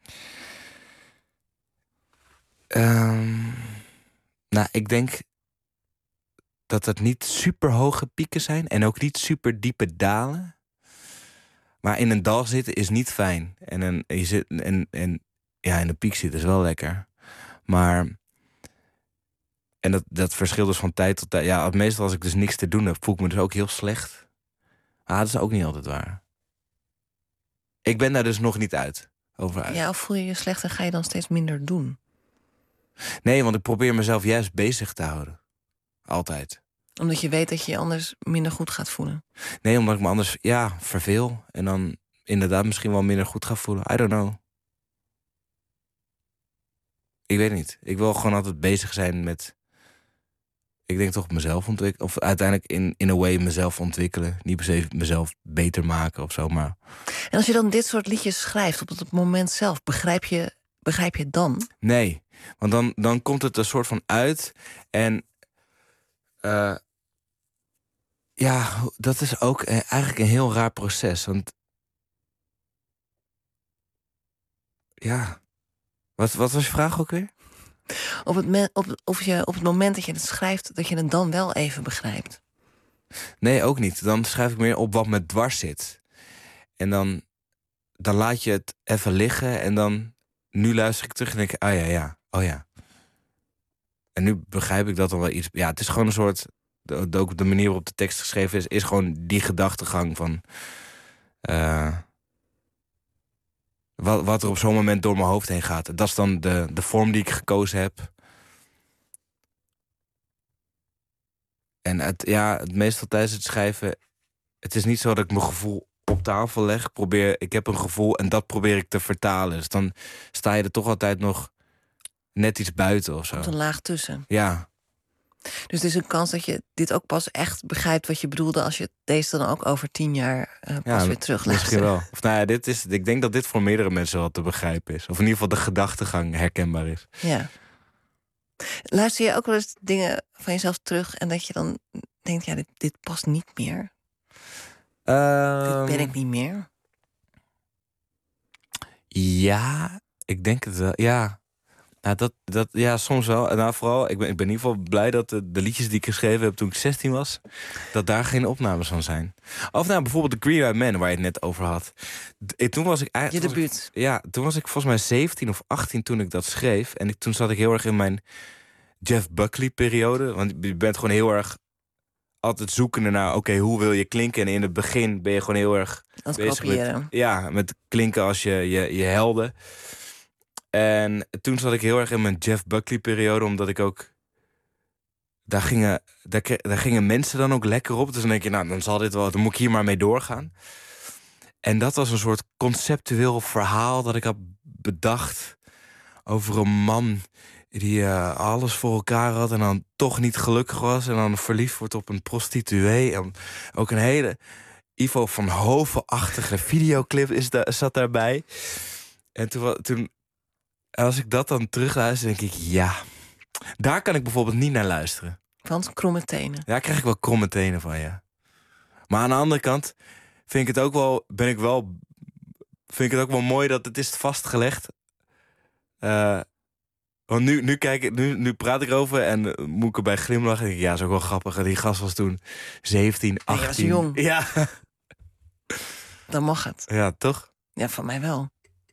Um, nou, ik denk dat het niet super hoge pieken zijn... en ook niet super diepe dalen. Maar in een dal zitten is niet fijn. En, een, je zit, en, en ja, in de piek zitten is wel lekker. Maar... En dat, dat verschilt dus van tijd tot tijd. Ja, meestal als ik dus niks te doen heb... voel ik me dus ook heel slecht. Ah, dat is ook niet altijd waar. Ik ben daar dus nog niet uit. Over uit. Ja, of voel je je slecht en ga je dan steeds minder doen? Nee, want ik probeer mezelf juist bezig te houden. Altijd. Omdat je weet dat je je anders minder goed gaat voelen? Nee, omdat ik me anders, ja, verveel. En dan inderdaad misschien wel minder goed ga voelen. I don't know. Ik weet niet. Ik wil gewoon altijd bezig zijn met... Ik denk toch mezelf ontwikkelen. Of uiteindelijk in, in a way mezelf ontwikkelen. Niet per se mezelf beter maken of zo, maar... En als je dan dit soort liedjes schrijft op het moment zelf... begrijp je, begrijp je het dan? Nee, want dan, dan komt het een soort van uit. En... Uh, ja, dat is ook eigenlijk een heel raar proces. Want... Ja... Wat, wat was je vraag ook weer? Op het, me- op, of je op het moment dat je het schrijft... dat je het dan wel even begrijpt? Nee, ook niet. Dan schrijf ik meer op wat me dwars zit. En dan, dan laat je het even liggen... en dan, nu luister ik terug en denk ik... ah ja, ja, oh ja. En nu begrijp ik dat dan wel iets... Ja, het is gewoon een soort... De, de, ook de manier waarop de tekst geschreven is... is gewoon die gedachtegang van... Uh, Wat, wat er op zo'n moment door mijn hoofd heen gaat. Dat is dan de, de vorm die ik gekozen heb. En het, ja, het meestal tijdens het schrijven... Het is niet zo dat ik mijn gevoel op tafel leg. Ik, probeer, ik heb een gevoel en dat probeer ik te vertalen. Dus dan sta je er toch altijd nog net iets buiten of zo. Komt een laag tussen. Ja. Dus er is een kans dat je dit ook pas echt begrijpt wat je bedoelde... als je deze dan ook over tien jaar uh, pas ja, weer terug misschien wel. Of nou ja, dit is, ik denk dat dit voor meerdere mensen wel te begrijpen is. Of in ieder geval de gedachtegang herkenbaar is. Ja. Luister je ook wel eens dingen van jezelf terug... en dat je dan denkt, ja, dit, dit past niet meer? Um, dit ben ik niet meer? Ja, ik denk het wel, ja... Nou, dat, dat, ja, soms wel. En nou, vooral, ik ben, ik ben in ieder geval blij dat de, de liedjes die ik geschreven heb toen ik zestien was... dat daar geen opnames van zijn. Of nou, bijvoorbeeld de Green Eyed Man, waar je het net over had. D- toen was ik eigenlijk... Je debuut. Ja, toen was ik volgens mij zeventien of achttien toen ik dat schreef. En ik, toen zat ik heel erg in mijn Jeff Buckley-periode. Want je bent gewoon heel erg altijd zoekende naar... oké, okay, hoe wil je klinken? En in het begin ben je gewoon heel erg Dat bezig kopiëren. met, ja, met klinken als je, je, je helden. En toen zat ik heel erg in mijn Jeff Buckley-periode... omdat ik ook... Daar gingen, daar, daar gingen mensen dan ook lekker op. Dus dan denk je, nou, dan zal dit wel... dan moet ik hier maar mee doorgaan. En dat was een soort conceptueel verhaal dat ik had bedacht... over een man die uh, alles voor elkaar had... en dan toch niet gelukkig was... en dan verliefd wordt op een prostituee. En ook een hele Ivo van Hoven-achtige videoclip is da- zat daarbij. En toen, toen, als ik dat dan terugluister, denk ik... ja, daar kan ik bijvoorbeeld niet naar luisteren. Want kromme tenen. Daar krijg ik wel kromme tenen van, ja. Maar aan de andere kant vind ik het ook wel... ben ik wel... vind ik het ook wel mooi dat het is vastgelegd... Uh, want nu, nu, kijk ik, nu, nu praat ik erover en uh, moet ik erbij glimlachen. Denk ik, ja, dat is ook wel grappig. Die gast was toen zeventien, achttien. Ja, jong. Ja. Dan mag het. Ja, toch? Ja, van mij wel.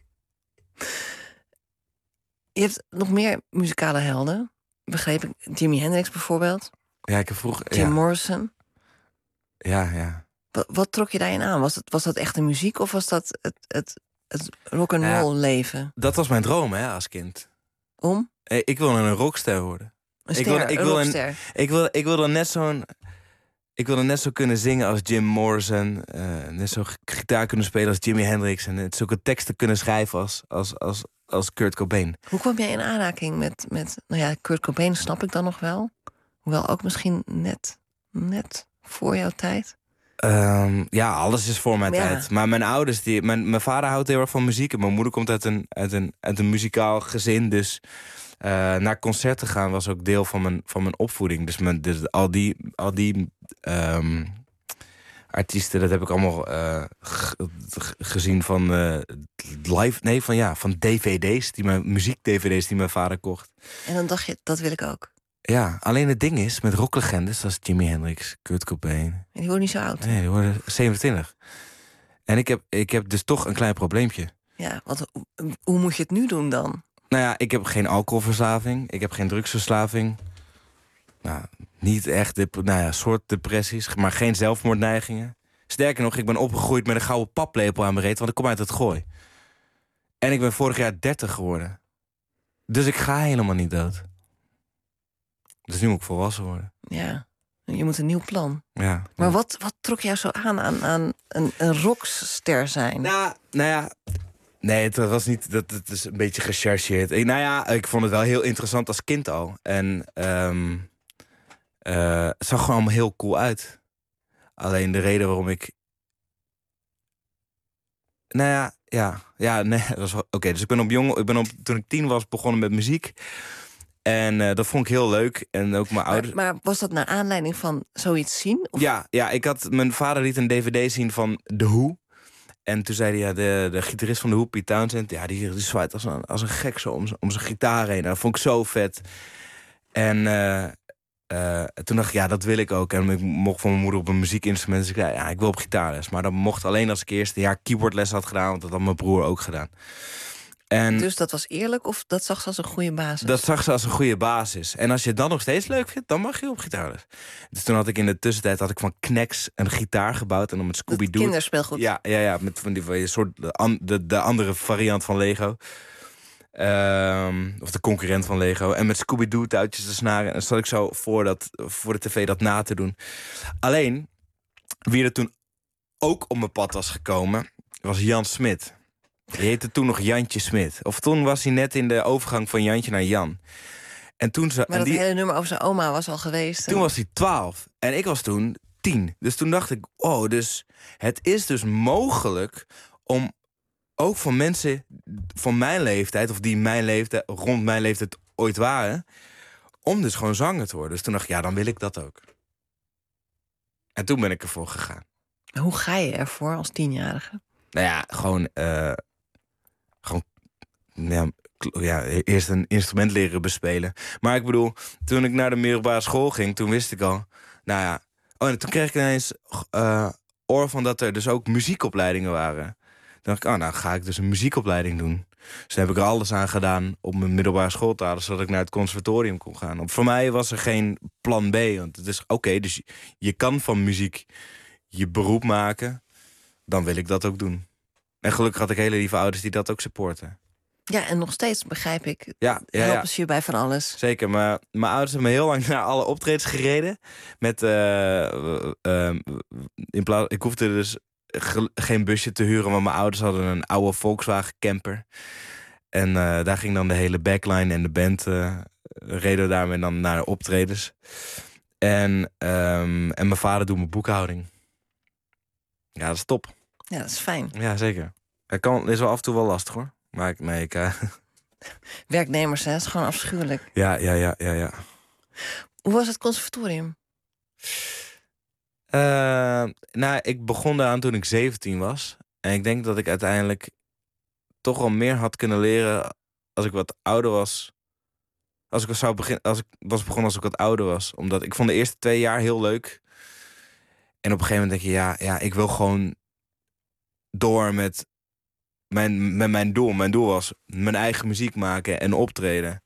Je hebt nog meer muzikale helden. Begreep ik. Jimi Hendrix bijvoorbeeld. Ja, ik heb vroeger... Jim ja. Morrison. Ja, ja. Wat, wat trok je daarin aan? Was, het, was dat echte muziek of was dat het, het, het rock'n'roll Ja. leven? Dat was mijn droom, hè, als kind. Om? Eh, Ik wilde een rockster worden. Een Ik ster, wil- ik een wil een- rockster. Ik wilde, ik wilde net zo'n... Ik wilde net zo kunnen zingen als Jim Morrison. Uh, net zo gitaar kunnen spelen als Jimi Hendrix. En net zulke teksten kunnen schrijven als, als, als, als Kurt Cobain. Hoe kwam jij in aanraking met, met... Nou ja, Kurt Cobain snap ik dan nog wel. Hoewel ook misschien net, net voor jouw tijd. Um, ja, alles is voor mijn Ja. tijd. Maar mijn ouders, die, mijn, mijn vader houdt heel erg van muziek. En mijn moeder komt uit een, uit een, uit een muzikaal gezin. Dus uh, naar concerten gaan was ook deel van mijn, van mijn opvoeding. Dus, mijn, dus al die, al die um, artiesten, dat heb ik allemaal uh, g- g- gezien van uh, live... Nee, van, ja, van D V D's, die mijn, muziek-D V D's die mijn vader kocht. En dan dacht je, dat wil ik ook. Ja, alleen het ding is, met rocklegendes, zoals Jimi Hendrix, Kurt Cobain... En die worden niet zo oud. Nee, die worden zevenentwintig. En ik heb, ik heb dus toch een klein probleempje. Ja, want hoe- hoe moet je het nu doen dan? Nou ja, ik heb geen alcoholverslaving. Ik heb geen drugsverslaving. Nou, niet echt, dep- nou ja, soort depressies, maar geen zelfmoordneigingen. Sterker nog, ik ben opgegroeid met een gouden paplepel aan mijn reet, want ik kom uit het Gooi. En ik ben vorig jaar dertig geworden. Dus ik ga helemaal niet dood. Dus nu moet ik volwassen worden. Ja, je moet een nieuw plan. Ja. Maar wat, wat trok jou zo aan aan, aan een, een rockster zijn? Nou, nou ja... Nee, het was niet... Dat, het is een beetje gechargeerd. Ik, nou ja, ik vond het wel heel interessant als kind al. En um, uh, het zag gewoon allemaal heel cool uit. Alleen de reden waarom ik... Nou ja, ja, ja, nee, dat was wel... Oké, okay, dus ik ben op jong... Ik ben op, toen ik tien was begonnen met muziek. En uh, dat vond ik heel leuk. En ook mijn ouders... Maar, maar was dat naar aanleiding van zoiets zien? Of? Ja, ja, ik had... Mijn vader liet een D V D zien van The Who. En toen zei hij, ja, de, de gitarist van The Who, Pete Townsend... ja, die, die zwaait als een, als een gek zo om, om zijn gitaar heen. Dat vond ik zo vet. En uh, uh, toen dacht ik, ja, dat wil ik ook. En ik mocht van mijn moeder op een muziekinstrument. Dus ik zei, ja, ik wil op gitaarles. Maar dat mocht alleen als ik eerst een jaar keyboardles had gedaan... want dat had mijn broer ook gedaan. En Dus dat was eerlijk of dat zag ze als een goede basis? dat zag ze als een goede basis. En als je het dan nog steeds leuk vindt, dan mag je op gitaarles. Dus toen had ik in de tussentijd had ik van Knex een gitaar gebouwd. En dan met Scooby-Doo. Kinderspeelgoed. Ja, ja, ja, met van die, van die soort de, an, de, de andere variant van Lego. Um, of de concurrent van Lego. En met Scooby-Doo touwtjes te snaren. En dan zat ik zo voor, dat, voor de tv dat na te doen. Alleen, wie er toen ook op mijn pad was gekomen, was Jan Smit. Die heette toen nog Jantje Smit. Of toen was hij net in de overgang van Jantje naar Jan. En toen, ze, Maar en dat die, hele nummer over zijn oma was al geweest. toen was hij twaalf. En ik was toen tien. Dus toen dacht ik, oh, dus het is dus mogelijk om ook van mensen van mijn leeftijd, of die mijn leeftijd, rond mijn leeftijd ooit waren, om dus gewoon zanger te worden. Dus toen dacht ik, ja, dan wil ik dat ook. En toen ben ik ervoor gegaan. Hoe ga je ervoor als tienjarige? Nou ja, gewoon... Uh, gewoon ja, ja, eerst een instrument leren bespelen. Maar ik bedoel, toen ik naar de middelbare school ging, toen wist ik al... Nou ja, oh, en toen kreeg ik ineens uh, oor van dat er dus ook muziekopleidingen waren. Toen dacht ik, oh, nou ga ik dus een muziekopleiding doen. Dus dan heb ik er alles aan gedaan om mijn middelbare school te halen, zodat ik naar het conservatorium kon gaan. Voor mij was er geen plan B. Want het is oké, okay, dus je, je kan van muziek je beroep maken. Dan wil ik dat ook doen. En gelukkig had ik hele lieve ouders die dat ook supporten. Ja, en nog steeds begrijp ik. Ja, ja, helpen ja. ze je bij van alles. Zeker, maar mijn ouders hebben me heel lang naar alle optredens gereden. Met, uh, uh, in plaats, ik hoefde dus ge- geen busje te huren, want mijn ouders hadden een oude Volkswagen camper. En uh, daar ging dan de hele backline en de band uh, reden daarmee dan naar optredens. En, um, en mijn vader doet mijn boekhouding. Ja, dat is top. Ja, dat is fijn. Ja, zeker. Het kan, is wel af en toe wel lastig hoor. Maar ik, nee, ik... Uh... Werknemers, hè? Dat is gewoon afschuwelijk. Ja, ja, ja, ja, ja. Hoe was het conservatorium? Uh, nou, ik begon daaraan toen ik zeventien was. En ik denk dat ik uiteindelijk toch wel meer had kunnen leren als ik wat ouder was. Als ik, zou begin, als ik was begonnen als ik wat ouder was. Omdat ik vond de eerste twee jaar heel leuk. En op een gegeven moment denk je, ja, ja ik wil gewoon door met mijn, met mijn doel. Mijn doel was mijn eigen muziek maken en optreden.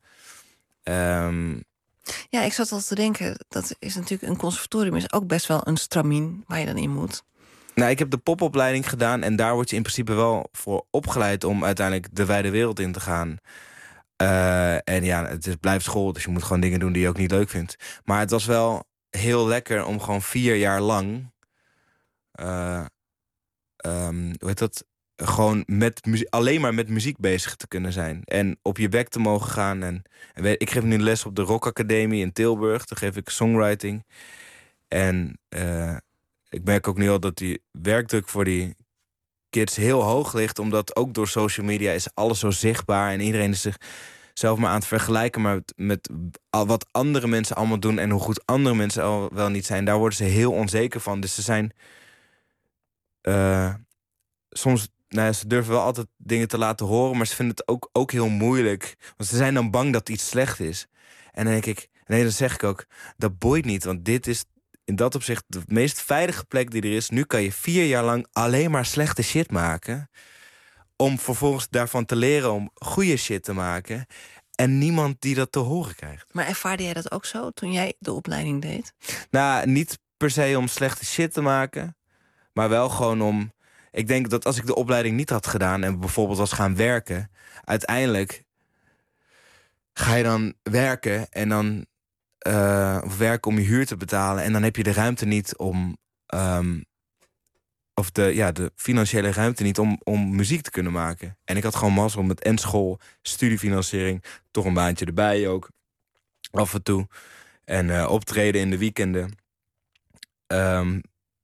Um, Ja, ik zat al te denken, dat is natuurlijk een conservatorium is ook best wel een stramien waar je dan in moet. Nou, ik heb de popopleiding gedaan en daar word je in principe wel voor opgeleid om uiteindelijk de wijde wereld in te gaan. Uh, en ja, het is, blijft school, dus je moet gewoon dingen doen die je ook niet leuk vindt. Maar het was wel heel lekker om gewoon vier jaar lang, uh, um, hoe heet dat, gewoon met muziek, alleen maar met muziek bezig te kunnen zijn. En op je bek te mogen gaan. En, en weet, ik geef nu les op de Rock Academie in Tilburg. Daar geef ik songwriting. En uh, ik merk ook nu al dat die werkdruk voor die kids heel hoog ligt. Omdat ook door social media is alles zo zichtbaar. En iedereen is zichzelf maar aan het vergelijken maar met, met wat andere mensen allemaal doen. En hoe goed andere mensen al wel niet zijn. Daar worden ze heel onzeker van. Dus ze zijn uh, soms... Nou ja, ze durven wel altijd dingen te laten horen, maar ze vinden het ook, ook heel moeilijk. Want ze zijn dan bang dat iets slecht is. En dan denk ik, nee, dan zeg ik ook, dat boeit niet. Want dit is in dat opzicht de meest veilige plek die er is. Nu kan je vier jaar lang alleen maar slechte shit maken. Om vervolgens daarvan te leren om goede shit te maken. En niemand die dat te horen krijgt. Maar ervaarde jij dat ook zo toen jij de opleiding deed? Nou, niet per se om slechte shit te maken. Maar wel gewoon om... Ik denk dat als ik de opleiding niet had gedaan en bijvoorbeeld was gaan werken, uiteindelijk ga je dan werken en dan uh, werken om je huur te betalen en dan heb je de ruimte niet om, um, of de, ja, de financiële ruimte niet om, om muziek te kunnen maken. En ik had gewoon mazzel met en school, studiefinanciering, toch een baantje erbij ook, af en toe. En uh, optreden in de weekenden. Um,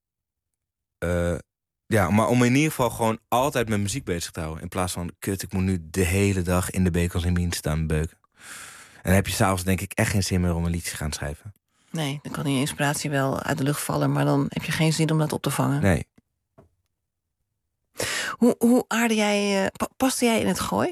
uh, Ja, maar om in ieder geval gewoon altijd met muziek bezig te houden. In plaats van, kut, ik moet nu de hele dag in de Bekels en Mien staan beuken. En dan heb je s'avonds denk ik echt geen zin meer om een liedje te gaan schrijven. Nee, dan kan die inspiratie wel uit de lucht vallen, maar dan heb je geen zin om dat op te vangen. Nee. Hoe, hoe aarde jij, uh, pa- paste jij in het Gooi?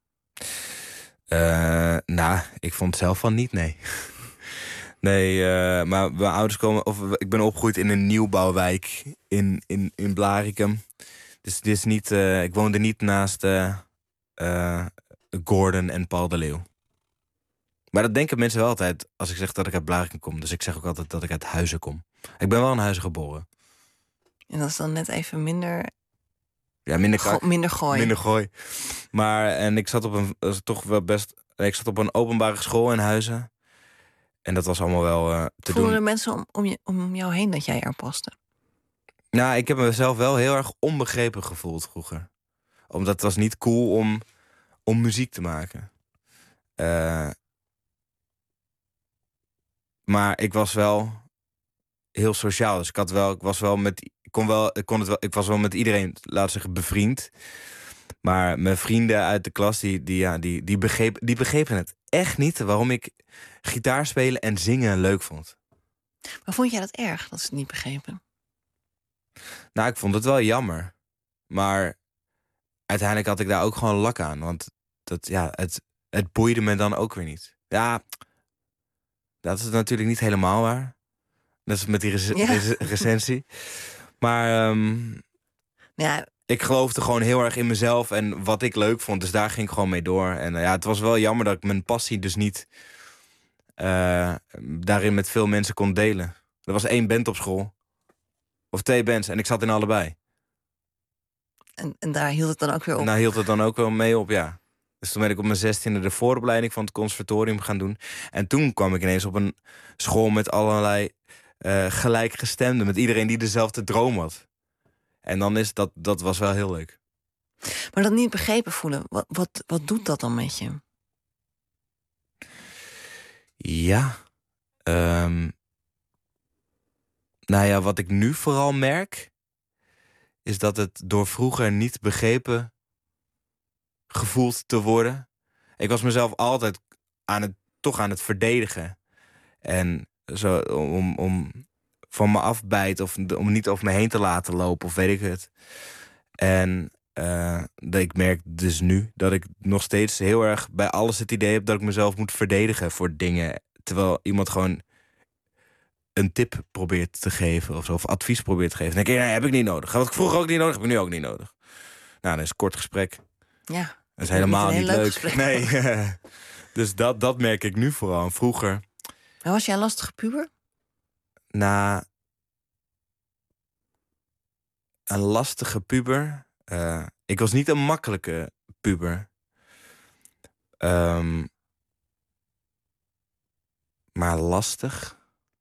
Uh, nou, ik vond het zelf van niet, nee. Nee, uh, maar mijn ouders komen... Of ik ben opgegroeid in een nieuwbouwwijk in, in, in Blaricum. Dus dit is niet... Uh, ik woonde niet naast uh, uh, Gordon en Paul de Leeuw. Maar dat denken mensen wel altijd als ik zeg dat ik uit Blaricum kom. Dus ik zeg ook altijd dat ik uit Huizen kom. Ik ben wel in Huizen geboren. En dat is dan net even minder... Ja, minder, Go- minder Gooi. Minder Gooi. Maar, en ik zat op een... Uh, toch wel best... Ik zat op een openbare school in Huizen. En dat was allemaal wel uh, te Voelen doen. mensen om, om, je, om jou heen dat jij er paste? Nou, ik heb mezelf wel heel erg onbegrepen gevoeld vroeger. Omdat het was niet cool om, om muziek te maken. Uh, maar ik was wel heel sociaal. Dus ik had wel, ik was wel met, ik kon wel, ik kon het wel, ik was wel met iedereen, laten we zeggen, bevriend. Maar mijn vrienden uit de klas, die, die, ja, die, die, begreep, die begrepen het echt niet waarom ik gitaar spelen en zingen leuk vond. Maar vond jij dat erg, dat ze het niet begrepen? Nou, ik vond het wel jammer. Maar uiteindelijk had ik daar ook gewoon lak aan. Want dat, ja, het, het boeide me dan ook weer niet. Ja, dat is natuurlijk niet helemaal waar. Dat is met die rec- Ja. rec- recensie. Maar um, Ja, ik geloofde gewoon heel erg in mezelf en wat ik leuk vond. Dus daar ging ik gewoon mee door. En uh, ja, het was wel jammer dat ik mijn passie dus niet uh, daarin met veel mensen kon delen. Er was één band op school. Of twee bands. En ik zat in allebei. En, en daar hield het dan ook weer op? En daar hield het dan ook wel mee op, ja. Dus toen ben ik op mijn zestiende de vooropleiding van het conservatorium gaan doen. En toen kwam ik ineens op een school met allerlei uh, gelijkgestemden. Met iedereen die dezelfde droom had. En dan is dat, dat was wel heel leuk. Maar dat niet begrepen voelen, wat, wat, wat doet dat dan met je? Ja. Um, nou ja, wat ik nu vooral merk is dat het door vroeger niet begrepen gevoeld te worden. Ik was mezelf altijd aan het, toch aan het verdedigen. En zo om, om van me afbijt of om niet over me heen te laten lopen of weet ik het. En uh, dat ik merk dus nu dat ik nog steeds heel erg bij alles het idee heb dat ik mezelf moet verdedigen voor dingen. Terwijl iemand gewoon een tip probeert te geven of zo, of advies probeert te geven. Dan denk ik, nee, heb ik niet nodig. Had ik vroeger ook niet nodig, heb ik nu ook niet nodig. Nou, dat is een kort gesprek. Ja. Dat is helemaal niet, niet leuk. Gesprek. Nee. Dus dat, dat merk ik nu vooral. En vroeger. Maar was jij een lastige puber? Na een lastige puber. Uh, ik was niet een makkelijke puber. Um, maar lastig.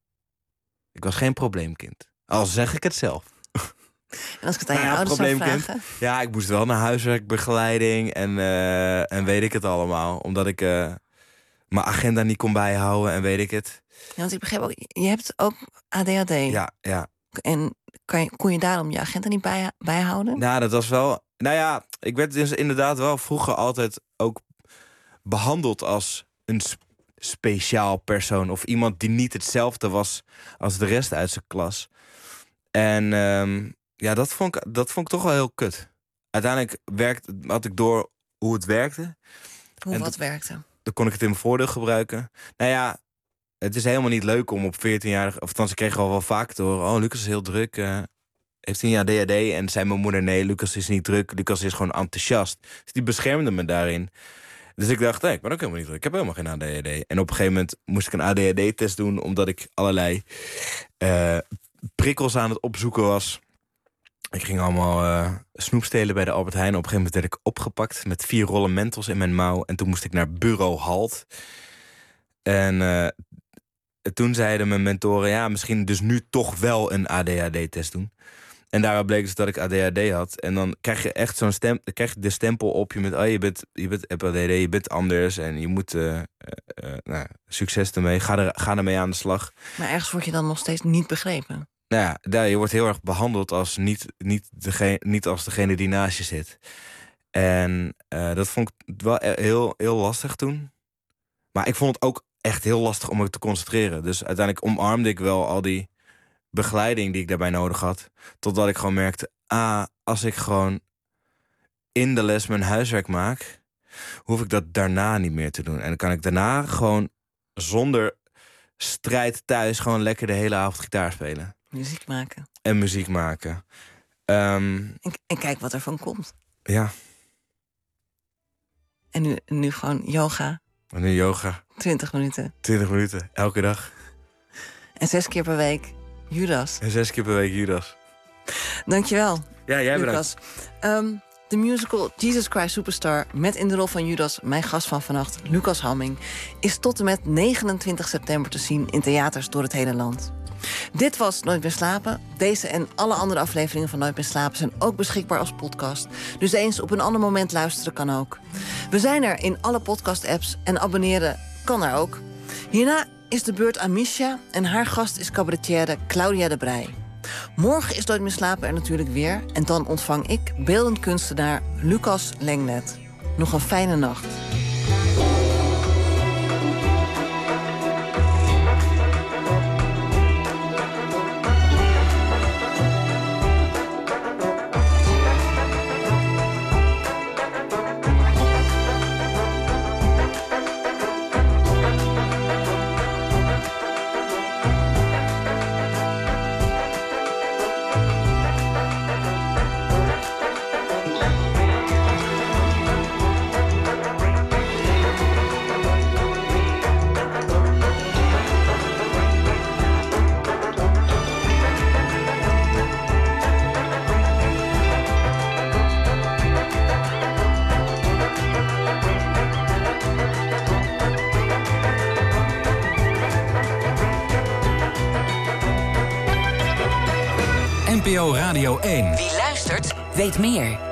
Ik was geen probleemkind. Al zeg ik het zelf. En als ik het aan je nou ja, ouders zou vragen? Ja, ik moest wel naar huiswerkbegeleiding en, uh, en weet ik het allemaal. Omdat ik uh, mijn agenda niet kon bijhouden en weet ik het. Ja, want ik begreep ook, je hebt ook A D H D. Ja, ja. En kan je, kon je daarom je agenda niet bij, bijhouden? Nou, dat was wel... Nou ja, ik werd dus inderdaad wel vroeger altijd ook behandeld als een sp- speciaal persoon. Of iemand die niet hetzelfde was als de rest uit zijn klas. En um, ja, dat vond, ik, dat vond ik toch wel heel kut. Uiteindelijk werkte, had ik door hoe het werkte. Hoe en wat d- werkte? Dan kon ik het in mijn voordeel gebruiken. Nou ja, het is helemaal niet leuk om op veertienjarige... Of althans, ik kreeg al wel vaak te horen... Oh, Lucas is heel druk. Uh, heeft hij een A D H D? En zei mijn moeder... Nee, Lucas is niet druk. Lucas is gewoon enthousiast. Dus die beschermde me daarin. Dus ik dacht, nee, ik ben ook helemaal niet druk. Ik heb helemaal geen A D H D. En op een gegeven moment moest ik een A D H D-test doen... omdat ik allerlei uh, prikkels aan het opzoeken was. Ik ging allemaal uh, snoep stelen bij de Albert Heijn. Op een gegeven moment werd ik opgepakt... met vier rollen Mentos in mijn mouw. En toen moest ik naar bureau Halt. En uh, toen zeiden mijn mentoren... ja, misschien dus nu toch wel een A D H D-test doen. En daaruit bleek dus dat ik A D H D had. En dan krijg je echt zo'n stem, dan krijg je de stempel op je met... oh, je bent, je bent A D H D, je bent anders en je moet... Uh, uh, uh, nou, succes ermee, ga, er, ga ermee aan de slag. Maar ergens word je dan nog steeds niet begrepen. Nou ja, daar, je wordt heel erg behandeld als niet, niet, degene, niet als degene die naast je zit. En uh, dat vond ik wel heel, heel lastig toen. Maar ik vond het ook echt heel lastig om me te concentreren. Dus uiteindelijk omarmde ik wel al die begeleiding die ik daarbij nodig had. Totdat ik gewoon merkte, ah, als ik gewoon in de les mijn huiswerk maak... hoef ik dat daarna niet meer te doen. En dan kan ik daarna gewoon zonder strijd thuis... gewoon lekker de hele avond gitaar spelen. Muziek maken. En muziek maken. Um, en, en kijk wat er van komt. Ja. En nu, nu gewoon yoga. En nu yoga. Twintig minuten. Twintig minuten, elke dag. En zes keer per week Judas. En zes keer per week Judas. Dankjewel. Ja, jij Lucas. bedankt. Um, de musical Jesus Christ Superstar... met in de rol van Judas, mijn gast van vannacht, Lucas Hamming... is tot en met negenentwintig september te zien in theaters door het hele land. Dit was Nooit meer slapen. Deze en alle andere afleveringen van Nooit meer slapen... zijn ook beschikbaar als podcast. Dus eens op een ander moment luisteren kan ook. We zijn er in alle podcast-apps en abonneren kan er ook. Hierna is de beurt aan Misha... en haar gast is cabaretière Claudia de Breij. Morgen is Nooit meer slapen er natuurlijk weer... en dan ontvang ik beeldend kunstenaar Lucas Lenglet. Nog een fijne nacht. N P O Radio één. Wie luistert, weet meer.